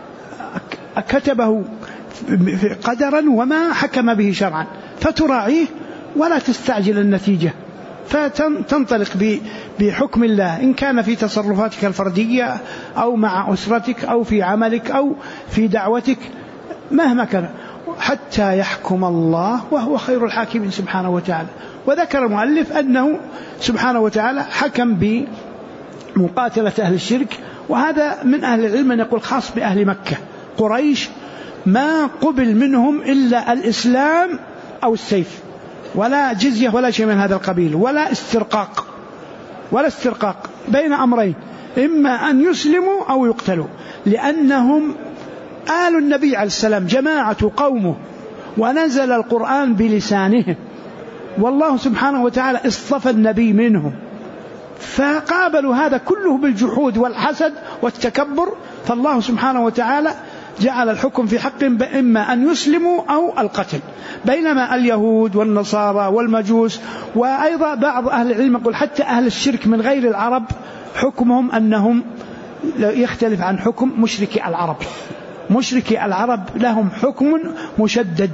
كتبه قدرا وما حكم به شرعا، فتراعيه ولا تستعجل النتيجة، فتنطلق بحكم الله إن كان في تصرفاتك الفردية أو مع أسرتك أو في عملك أو في دعوتك مهما كان، حتى يحكم الله وهو خير الحاكمين سبحانه وتعالى. وذكر المؤلف أنه سبحانه وتعالى حكم بمقاتلة أهل الشرك، وهذا من أهل العلم يقول خاص بأهل مكة. قريش ما قبل منهم إلا الإسلام أو السيف، ولا جزية ولا شيء من هذا القبيل، ولا استرقاق بين أمرين، إما أن يسلموا أو يقتلوا، لأنهم آل النبي عليه السلام جماعة قومه، ونزل القرآن بلسانهم، والله سبحانه وتعالى اصطفى النبي منهم، فقابلوا هذا كله بالجحود والحسد والتكبر. فالله سبحانه وتعالى جعل الحكم في حقهم إما أن يسلموا أو القتل، بينما اليهود والنصارى والمجوس وأيضا بعض أهل العلم يقول حتى أهل الشرك من غير العرب حكمهم أنهم يختلف عن حكم مشركي العرب. مشركي العرب لهم حكم مشدد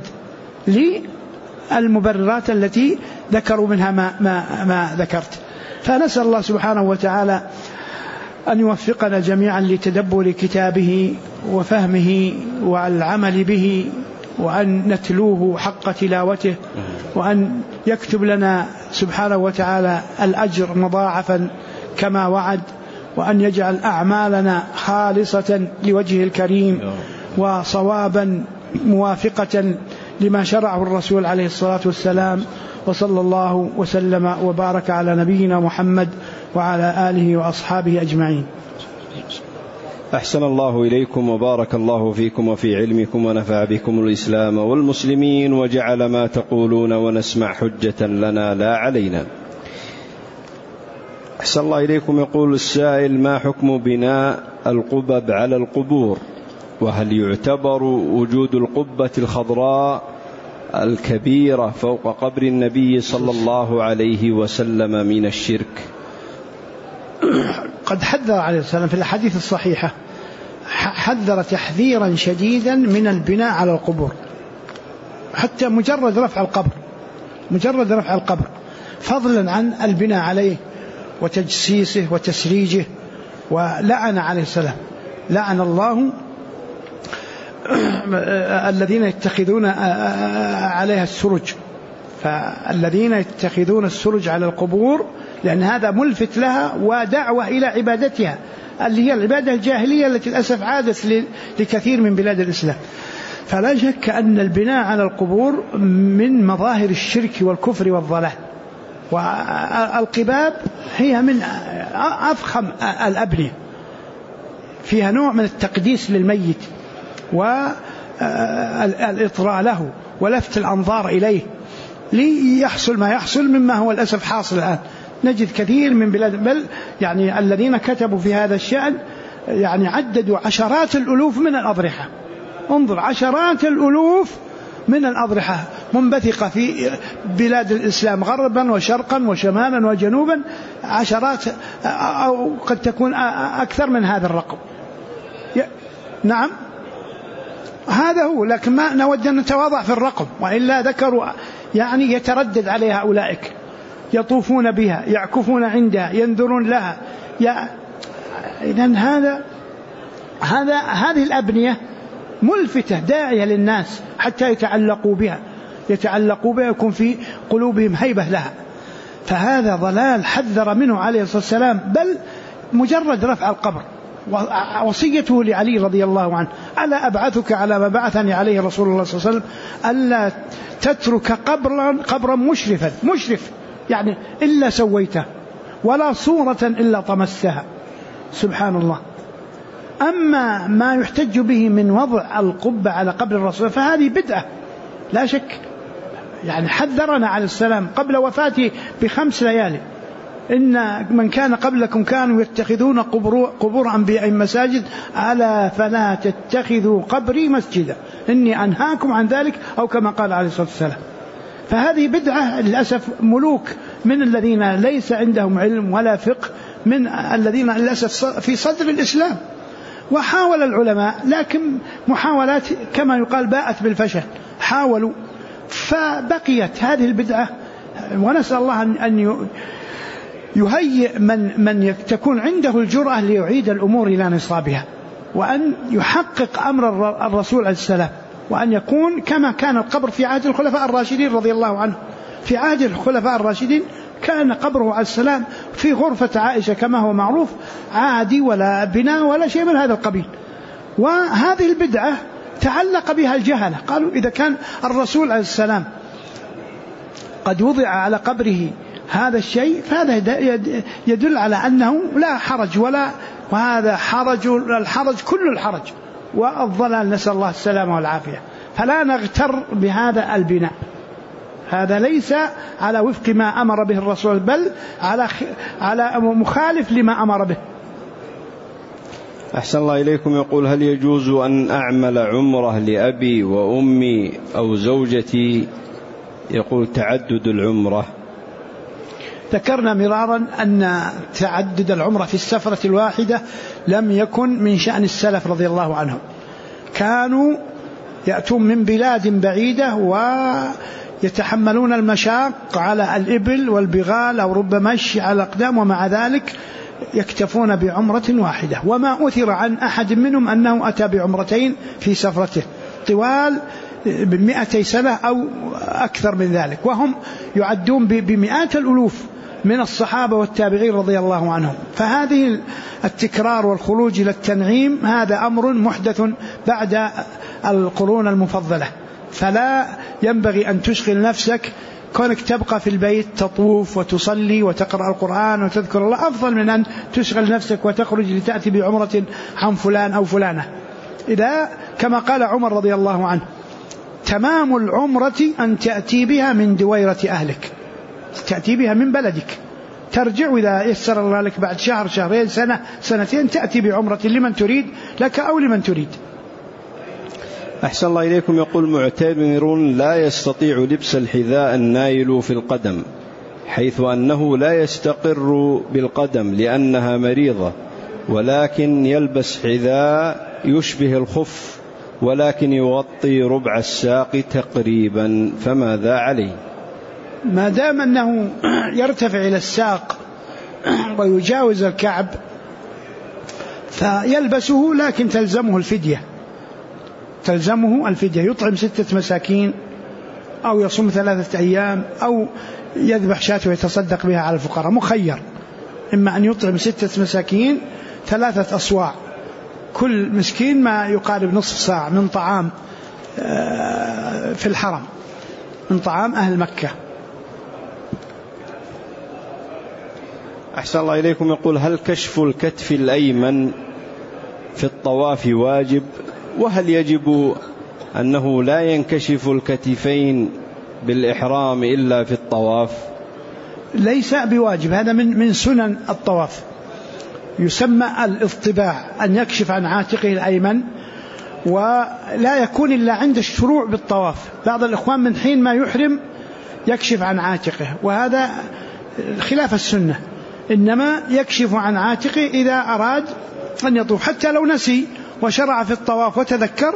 للمبررات التي ذكروا منها ما ذكرت. فنسأل الله سبحانه وتعالى أن يوفقنا جميعا لتدبر كتابه وفهمه والعمل به، وأن نتلوه حق تلاوته، وأن يكتب لنا سبحانه وتعالى الأجر مضاعفا كما وعد، وأن يجعل أعمالنا خالصة لوجهه الكريم وصوابا موافقة لما شرعه الرسول عليه الصلاة والسلام. وصلى الله وسلم وبارك على نبينا محمد وعلى آله وأصحابه أجمعين. أحسن الله إليكم وبارك الله فيكم وفي علمكم ونفع بكم الإسلام والمسلمين، وجعل ما تقولون ونسمع حجة لنا لا علينا. أحسن الله إليكم. يقول السائل: ما حكم بناء القبب على القبور؟ وهل يعتبر وجود القبة الخضراء الكبيرة فوق قبر النبي صلى الله عليه وسلم من الشرك؟ قد حذر عليه السلام في الحديث الصحيحة، حذر تحذيرا شديدا من البناء على القبور، حتى مجرد رفع القبر فضلا عن البناء عليه وتجسيسه وتسريجه. ولعن عليه السلام، لعن الله الذين يتخذون عليها السرج، فالذين يتخذون السرج على القبور، لأن هذا ملفت لها ودعوة إلى عبادتها اللي هي العبادة الجاهلية التي للأسف عادت لكثير من بلاد الإسلام. فلا شك أن البناء على القبور من مظاهر الشرك والكفر والضلال. والقباب هي من أفخم الأبنية، فيها نوع من التقديس للميت والإطراء له ولفت الأنظار إليه ليحصل ما يحصل مما هو الأسف حاصل الآن. نجد كثير من بلاد، بل يعني الذين كتبوا في هذا الشأن يعني عددوا عشرات الألوف من الأضرحة. انظر، عشرات الألوف من الأضرحة منبثقة في بلاد الإسلام غربا وشرقا وشمالا وجنوبا، عشرات أو قد تكون أكثر من هذا الرقم. نعم هذا هو، لكن ما نود أن نتواضع في الرقم، وإلا ذكروا يعني يتردد عليها أولئك، يطوفون بها، يعكفون عندها، ينذرون لها. إذن هذه الأبنية ملفتة داعية للناس حتى يتعلقوا بها، يكون في قلوبهم هيبة لها. فهذا ضلال حذر منه عليه الصلاة والسلام، بل مجرد رفع القبر. وصيته لعلي رضي الله عنه: ألا أبعثك على ما بعثني عليه رسول الله صلى الله عليه وسلم، ألا تترك قبرا مشرف يعني إلا سويته، ولا صورة إلا طمستها. سبحان الله. أما ما يحتج به من وضع القبة على قبر الرسول فهذه بدعة لا شك. يعني حذرنا عليه السلام قبل وفاته ب5 ليال: إن من كان قبلكم كانوا يتخذون قبور أنبياء مساجد، ألا فلا تتخذوا قبري مسجدا إني أنهاكم عن ذلك، أو كما قال عليه الصلاة والسلام. فهذه بدعة للأسف ملوك من الذين ليس عندهم علم ولا فقه، من الذين للأسف في صدر الإسلام. وحاول العلماء، لكن محاولات كما يقال باءت بالفشل، حاولوا فبقيت هذه البدعة. ونسأل الله أن يهيئ من تكون عنده الجرأة ليعيد الأمور إلى نصابها، وأن يحقق أمر الرسول عليه السلام، وأن يكون كما كان القبر في عهد الخلفاء الراشدين رضي الله عنه. في عهد الخلفاء الراشدين كان قبره عليه السلام في غرفة عائشة كما هو معروف، عادي، ولا بناء ولا شيء من هذا القبيل. وهذه البدعة تعلق بها الجهلة، قالوا إذا كان الرسول عليه السلام قد وضع على قبره هذا الشيء فهذا يدل على أنه لا حرج، وهذا الحرج كل الحرج والضلال، نسأل الله السلامة والعافية. فلا نغتر بهذا البناء، هذا ليس على وفق ما أمر به الرسول، بل على مخالف لما أمر به. أحسن الله إليكم. يقول: هل يجوز أن أعمل عمرة لأبي وأمي أو زوجتي؟ يقول: تعدد العمرة. ذكرنا مرارا أن تعدد العمرة في السفرة الواحدة لم يكن من شأن السلف رضي الله عنهم. كانوا يأتون من بلاد بعيدة ويتحملون المشاق على الإبل والبغال أو ربما مشي على الأقدام، ومع ذلك يكتفون بعمرة واحدة. وما أثر عن أحد منهم أنه أتى بعمرتين في سفرته طوال 200 سنة أو أكثر من ذلك، وهم يعدون بمئات الألوف من الصحابة والتابعين رضي الله عنهم. فهذه التكرار والخروج إلى التنعيم هذا أمر محدث بعد القرون المفضلة، فلا ينبغي أن تشغل نفسك كونك تبقى في البيت تطوف وتصلي وتقرأ القرآن وتذكر الله، أفضل من أن تشغل نفسك وتخرج لتأتي بعمرة عن فلان أو فلانة. إذا كما قال عمر رضي الله عنه: تمام العمرة أن تأتي بها من دويرة أهلك، تأتي بها من بلدك، ترجع إذا يسر الله لك بعد شهر، شهرين، سنة، سنتين، تأتي بعمرة لمن تريد، لك أو لمن تريد. أحسن الله إليكم. يقول: معتمر لا يستطيع لبس الحذاء النايل في القدم، حيث أنه لا يستقر بالقدم لأنها مريضة، ولكن يلبس حذاء يشبه الخف ولكن يغطي ربع الساق تقريبا، فماذا عليه؟ ما دام أنه يرتفع إلى الساق ويجاوز الكعب فيلبسه، لكن تلزمه الفدية، يطعم 6 مساكين أو يصوم 3 أيام أو يذبح شاة ويتصدق بها على الفقراء، مخير، إما أن يطعم 6 مساكين 3 أصواع، كل مسكين ما يقارب نصف صاع من طعام في الحرم، من طعام أهل مكة. أحسن الله إليكم. يقول: هل كشف الكتف الأيمن في الطواف واجب؟ وهل يجب أنه لا ينكشف الكتفين بالإحرام إلا في الطواف؟ ليس بواجب، هذا من سنن الطواف، يسمى الاضطباع، أن يكشف عن عاتقه الأيمن، ولا يكون إلا عند الشروع بالطواف. بعض الإخوان من حين ما يحرم يكشف عن عاتقه، وهذا خلاف السنة، إنما يكشف عن عاتقه إذا أراد أن يطوف، حتى لو نسي وشرع في الطواف وتذكر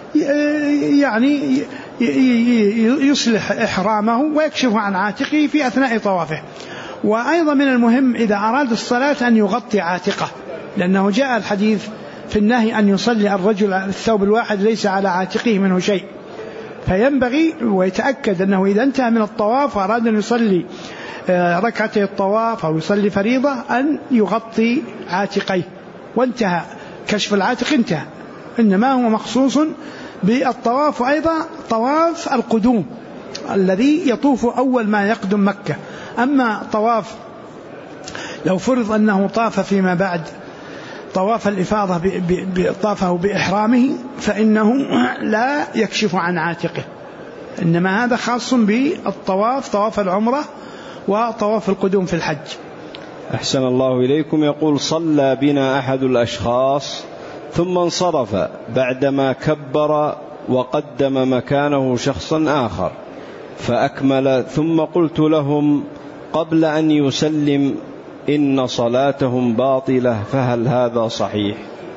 يعني يصلح إحرامه ويكشف عن عاتقه في أثناء طوافه. وأيضا من المهم إذا أراد الصلاة أن يغطي عاتقه، لأنه جاء الحديث في النهي أن يصلي الرجل الثوب الواحد ليس على عاتقه منه شيء، فينبغي ويتأكد أنه إذا انتهى من الطواف وأراد أن يصلي ركعتي الطواف أو يصلي فريضة أن يغطي عاتقيه، وانتهى كشف العاتق، انتهى. إنما هو مخصوص بالطواف، وأيضا طواف القدوم الذي يطوف أول ما يقدم مكة. أما طواف لو فرض أنه طاف فيما بعد طواف الإفاضة طافه بإحرامه فإنه لا يكشف عن عاتقه، إنما هذا خاص بالطواف، طواف العمرة وطواف القدوم في الحج. أحسن الله إليكم. يقول: صلى بنا أحد الأشخاص ثم انصرف بعدما كبر وقدم مكانه شخصا آخر فأكمل، ثم قلت لهم قبل أن يسلم إن صلاتهم باطلة، فهل هذا صحيح؟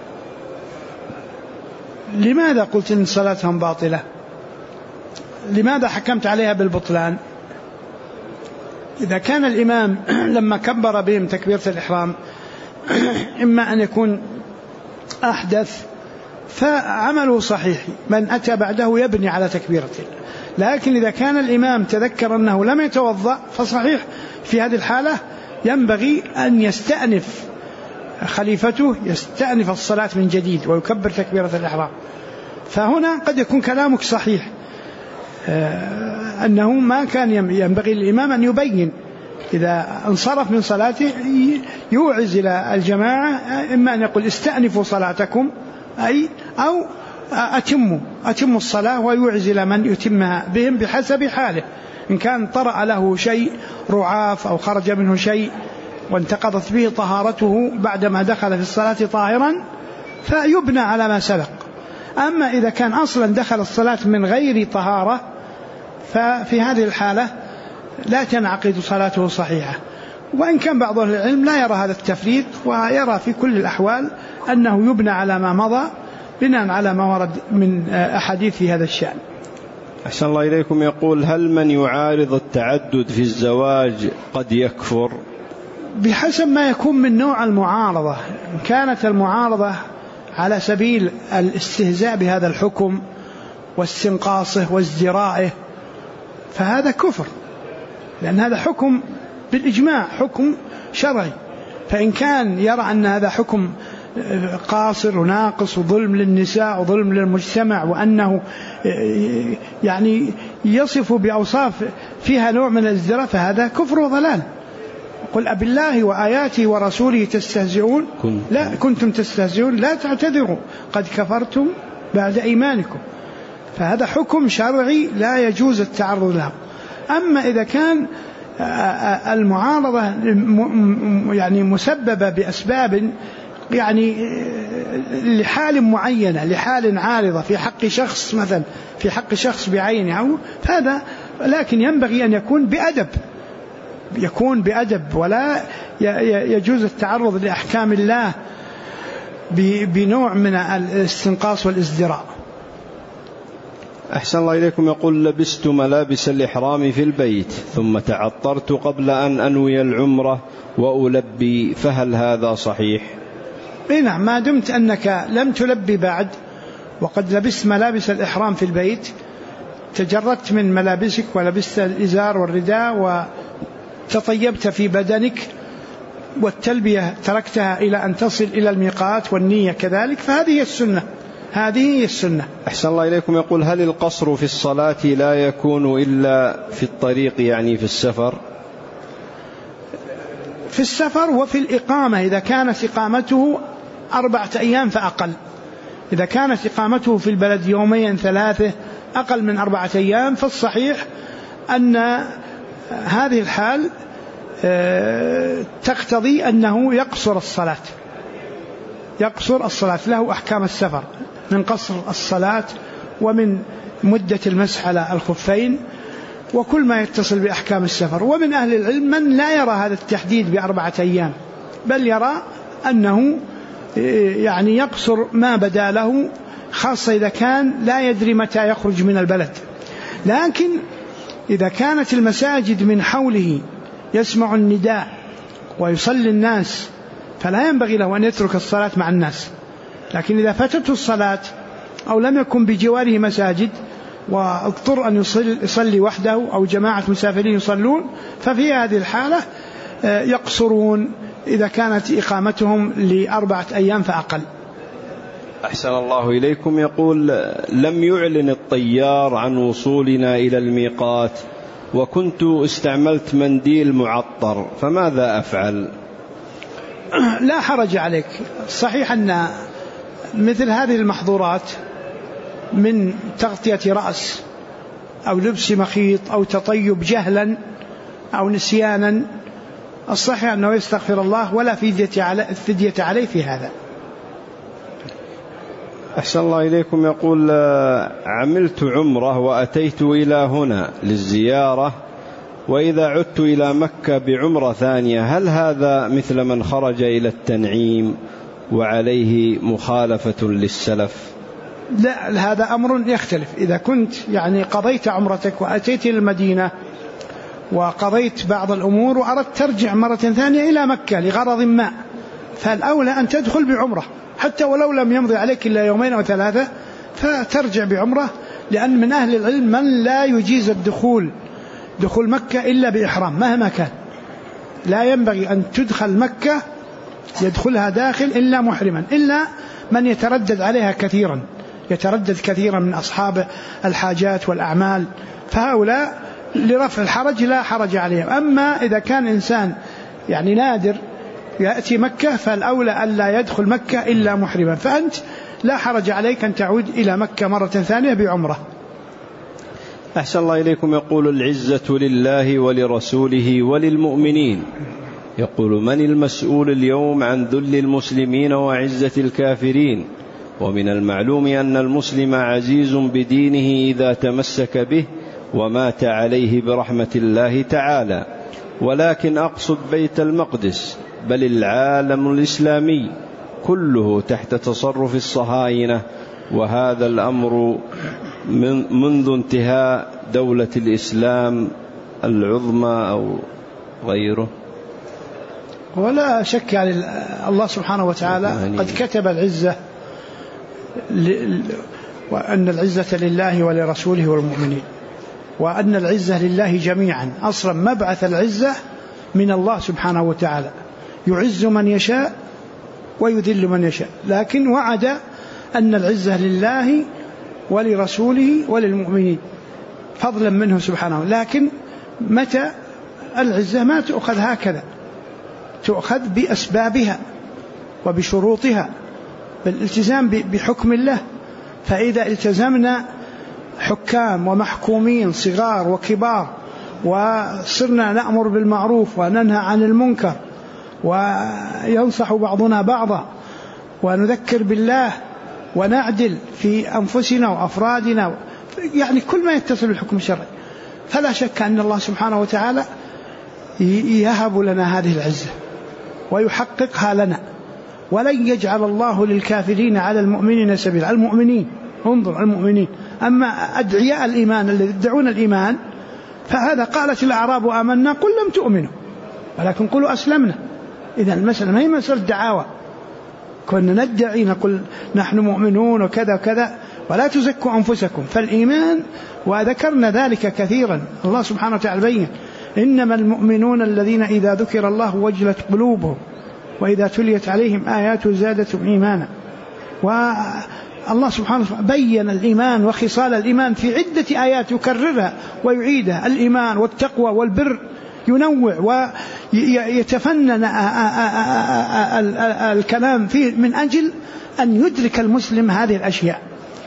لماذا قلت إن صلاتهم باطلة؟ لماذا حكمت عليها بالبطلان؟ إذا كان الإمام لما كبر بهم تكبيرة الإحرام إما أن يكون أحدث فعمله صحيح، من أتى بعده يبني على تكبيرته، لكن إذا كان الإمام تذكر أنه لم يتوضأ فصحيح في هذه الحالة ينبغي أن يستأنف خليفته، يستأنف الصلاة من جديد ويكبر تكبيرة الإحرام. فهنا قد يكون كلامك صحيح، أنه ما كان ينبغي للإمام أن يبين إذا انصرف من صلاته يوعز إلى الجماعة، إما أن يقول استأنفوا صلاتكم أو أتموا الصلاة، ويوعز إلى من يتمها بهم بحسب حاله، إن كان طرأ له شيء رعاف أو خرج منه شيء وانتقضت به طهارته بعدما دخل في الصلاة طاهرا فيبنى على ما سبق. أما إذا كان أصلا دخل الصلاة من غير طهارة ففي هذه الحالة لا تنعقد صلاته صحيحة. وإن كان بعض أهل العلم لا يرى هذا التفريق، ويرى في كل الأحوال أنه يبنى على ما مضى بناء على ما ورد من أحاديث في هذا الشأن. أحسن الله إليكم. يقول: هل من يعارض التعدد في الزواج قد يكفر؟ بحسب ما يكون من نوع المعارضة. إن كانت المعارضة على سبيل الاستهزاء بهذا الحكم واستنقاصه وازدرائه فهذا كفر، لأن هذا حكم بالإجماع، حكم شرعي. فإن كان يرى أن هذا حكم قاصر وناقص وظلم للنساء وظلم للمجتمع، وأنه يعني يصف بأوصاف فيها نوع من الازدراء فهذا كفر وضلال. قل أبالله وآياته ورسوله تستهزئون لا كنتم تستهزئون لا تعتذروا قد كفرتم بعد إيمانكم. فهذا حكم شرعي لا يجوز التعرض له. أما إذا كان المعارضة يعني مسببة بأسباب يعني لحال معينة، لحال عارضة في حق شخص مثلا، في حق شخص بعينه، فهذا لكن ينبغي أن يكون يكون بأدب، ولا يجوز التعرض لأحكام الله بنوع من الاستنقاص والازدراء. أحسن الله إليكم. يقول: لبست ملابس الإحرام في البيت ثم تعطرت قبل أن أنوي العمرة وألبي، فهل هذا صحيح؟ نعم، ما دمت أنك لم تلبي بعد وقد لبست ملابس الإحرام في البيت، تجردت من ملابسك ولبست الإزار والرداء وتطيبت في بدنك، والتلبية تركتها إلى أن تصل إلى الميقات والنية كذلك، فهذه هي السنة. هذه هي السنة. أحسن الله إليكم. يقول: هل القصر في الصلاة لا يكون إلا في الطريق، يعني في السفر؟ في السفر وفي الإقامة، إذا كانت إقامته 4 أيام فأقل. إذا كانت إقامته في البلد 2 3 أقل من 4 أيام، فالصحيح أن هذه الحال تقتضي أنه يقصر الصلاة. يقصر الصلاة، له أحكام السفر من قصر الصلاة ومن مدة المسح على الخفين وكل ما يتصل بأحكام السفر. ومن أهل العلم من لا يرى هذا التحديد ب4 أيام، بل يرى أنه يعني يقصر ما بدا له، خاصة إذا كان لا يدري متى يخرج من البلد. لكن إذا كانت المساجد من حوله يسمع النداء ويصلي الناس، فلا ينبغي له أن يترك الصلاة مع الناس. لكن إذا فاتته الصلاة أو لم يكن بجواره مساجد واضطر أن يصلي وحده أو جماعة مسافرين يصلون، ففي هذه الحالة يقصرون إذا كانت إقامتهم ل4 أيام فأقل. أحسن الله إليكم. يقول: لم يعلن الطيار عن وصولنا إلى الميقات وكنت استعملت منديل معطر، فماذا أفعل؟ لا حرج عليك. صحيح أن مثل هذه المحظورات من تغطية رأس أو لبس مخيط أو تطيب جهلا أو نسيانا، الصحيح أنه يستغفر الله ولا فدية عليه في هذا. أحسن الله إليكم. يقول: عملت عمرة وأتيت إلى هنا للزيارة، وإذا عدت إلى مكة بعمرة ثانية، هل هذا مثل من خرج إلى التنعيم وعليه مخالفة للسلف؟ لا، هذا أمر يختلف. إذا كنت يعني قضيت عمرتك وأتيت إلى المدينة وقضيت بعض الأمور وأردت ترجع مرة ثانية إلى مكة لغرض ما، فالأولى أن تدخل بعمرة، حتى ولو لم يمضي عليك إلا 2 أو 3، فترجع بعمرة. لأن من أهل العلم من لا يجيز دخول مكة إلا بإحرام مهما كان. لا ينبغي أن تدخل مكة يدخلها داخل إلا محرما، إلا من يتردد عليها كثيرا، يتردد كثيرا من أصحاب الحاجات والأعمال، فهؤلاء لرفع الحرج لا حرج عليهم. أما إذا كان إنسان يعني نادر يأتي مكة، فالأولى ألا يدخل مكة إلا محرما، فأنت لا حرج عليك أن تعود إلى مكة مرة ثانية بعمرة. أحسن الله إليكم. يقول: العزة لله ولرسوله وللمؤمنين. يقول: من المسؤول اليوم عن ذل المسلمين وعزة الكافرين؟ ومن المعلوم أن المسلم عزيز بدينه إذا تمسك به ومات عليه برحمة الله تعالى، ولكن أقصد بيت المقدس بل العالم الإسلامي كله تحت تصرف الصهاينة، وهذا الأمر منذ انتهاء دولة الإسلام العظمى أو غيره. ولا شك الله سبحانه وتعالى قد كتب العزة، وأن العزة لله ولرسوله والمؤمنين، وأن العزة لله جميعا. أصلا مبعث العزة من الله سبحانه وتعالى، يعز من يشاء ويذل من يشاء، لكن وعد أن العزة لله ولرسوله وللمؤمنين فضلا منه سبحانه. لكن متى العزة ما تؤخذ هكذا، تؤخذ بأسبابها وبشروطها، بالالتزام بحكم الله. فإذا التزمنا حكام ومحكومين صغار وكبار، وصرنا نأمر بالمعروف وننهى عن المنكر، وينصح بعضنا بعضا، ونذكر بالله، ونعدل في أنفسنا وأفرادنا، يعني كل ما يتصل بالحكم الشرعي، فلا شك أن الله سبحانه وتعالى يهب لنا هذه العزة ويحققها لنا، ولن يجعل الله للكافرين على المؤمنين سبيلا. المؤمنين، انظر المؤمنين. أما أدعياء الإيمان الذين يدعون الإيمان فهذا قالت الأعراب آمنا قل لم تؤمنوا ولكن قلوا أسلمنا. إذا المسألة ما هي مسألة دعاوى، كنا ندعي نقول نحن مؤمنون وكذا وكذا، ولا تزكوا أنفسكم. فالإيمان، وذكرنا ذلك كثيرا، الله سبحانه وتعالى بين إنما المؤمنون الذين إذا ذكر الله وجلت قلوبهم وإذا تليت عليهم آياته زادتهم إيمانا. والله سبحانه وتعالى بين الإيمان وخصال الإيمان في عدة آيات يكررها ويعيدها، الإيمان والتقوى والبر، ينوع ويتفنن الكلام فيه من أجل أن يدرك المسلم هذه الأشياء.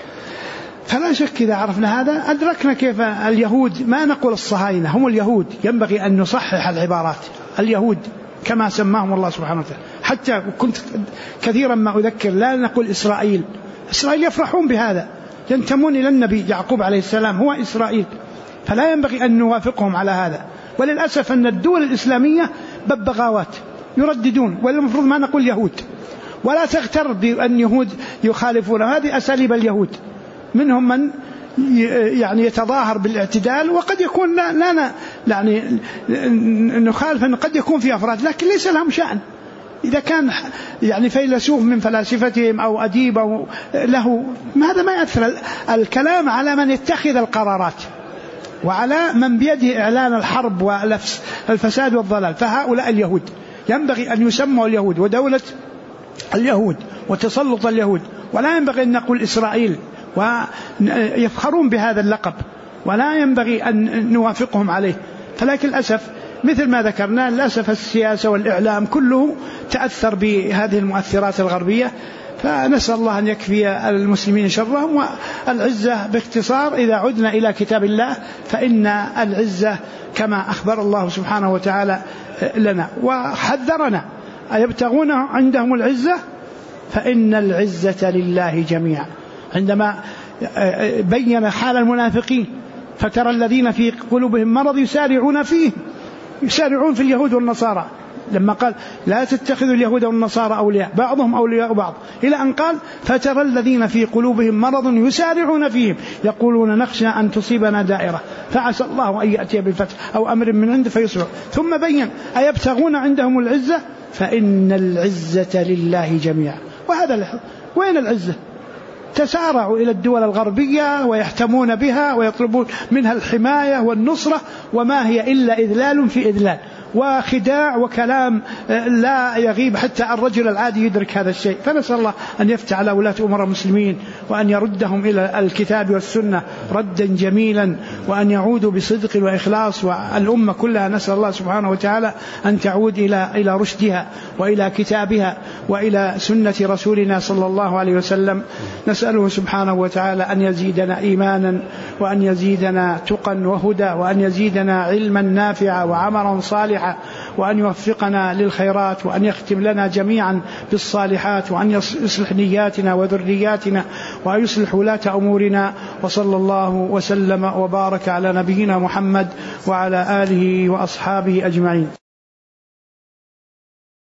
فلا شك إذا عرفنا هذا أدركنا كيف اليهود، ما نقول الصهاينة، هم اليهود، ينبغي أن نصحح العبارات، اليهود كما سماهم الله سبحانه وتعالى. حتى كنت كثيرا ما أذكر لا نقول إسرائيل، إسرائيل يفرحون بهذا، ينتمون إلى النبي يعقوب عليه السلام هو إسرائيل، فلا ينبغي أن نوافقهم على هذا. وللأسف أن الدول الإسلامية ببغاوات يرددون، والمفروض ما نقول يهود، ولا تغتر بأن يهود يخالفون، هذه أساليب اليهود. منهم من يعني يتظاهر بالاعتدال، وقد يكون لا يعني نخالف أن قد يكون في أفراد لكن ليس لهم شأن. إذا كان يعني فيلسوف من فلاسفتهم أو أديب أو له، هذا ما يأثر. الكلام على من يتخذ القرارات وعلى من بيده إعلان الحرب والفساد والضلال، فهؤلاء اليهود ينبغي أن يسموا اليهود ودولة اليهود وتسلط اليهود، ولا ينبغي أن نقول إسرائيل، ويفخرون بهذا اللقب ولا ينبغي أن نوافقهم عليه. فلكن الأسف مثل ما ذكرنا، للأسف السياسة والإعلام كله تأثر بهذه المؤثرات الغربية، فنسأل الله أن يكفي المسلمين شرهم. والعزة باختصار إذا عدنا إلى كتاب الله فإن العزة كما أخبر الله سبحانه وتعالى لنا وحذرنا، أيبتغون عندهم العزة فإن العزة لله جميعا. عندما بين حال المنافقين فترى الذين في قلوبهم مرض يسارعون في اليهود والنصارى، لما قال لا تتخذوا اليهود والنصارى أولياء بعضهم أولياء بعض، إلى أن قال فترى الذين في قلوبهم مرض يسارعون فيهم يقولون نخشى أن تصيبنا دائرة فعسى الله أن يأتي بالفتح أو أمر من عنده فيصبحوا. ثم بين أيبتغون عندهم العزة فإن العزة لله جميعا. وهذا وين العزة؟ تسارعوا إلى الدول الغربية ويحتمون بها ويطلبون منها الحماية والنصرة، وما هي إلا إذلال في إذلال وخداع وكلام لا يغيب حتى الرجل العادي يدرك هذا الشيء. فنسأل الله أن يفتح على ولاة أمور المسلمين وأن يردهم إلى الكتاب والسنة ردا جميلا، وأن يعودوا بصدق وإخلاص، والأمة كلها نسأل الله سبحانه وتعالى أن تعود إلى رشدها وإلى كتابها وإلى سنة رسولنا صلى الله عليه وسلم. نسأله سبحانه وتعالى أن يزيدنا إيمانا وأن يزيدنا تقا وهدى وأن يزيدنا علما نافعا وعملا صالحا وأن يوفقنا للخيرات وأن يختم لنا جميعا بالصالحات وأن يصلح نياتنا وذرياتنا وأن يصلح ولاة أمورنا. وصلى الله وسلم وبارك على نبينا محمد وعلى آله وأصحابه أجمعين.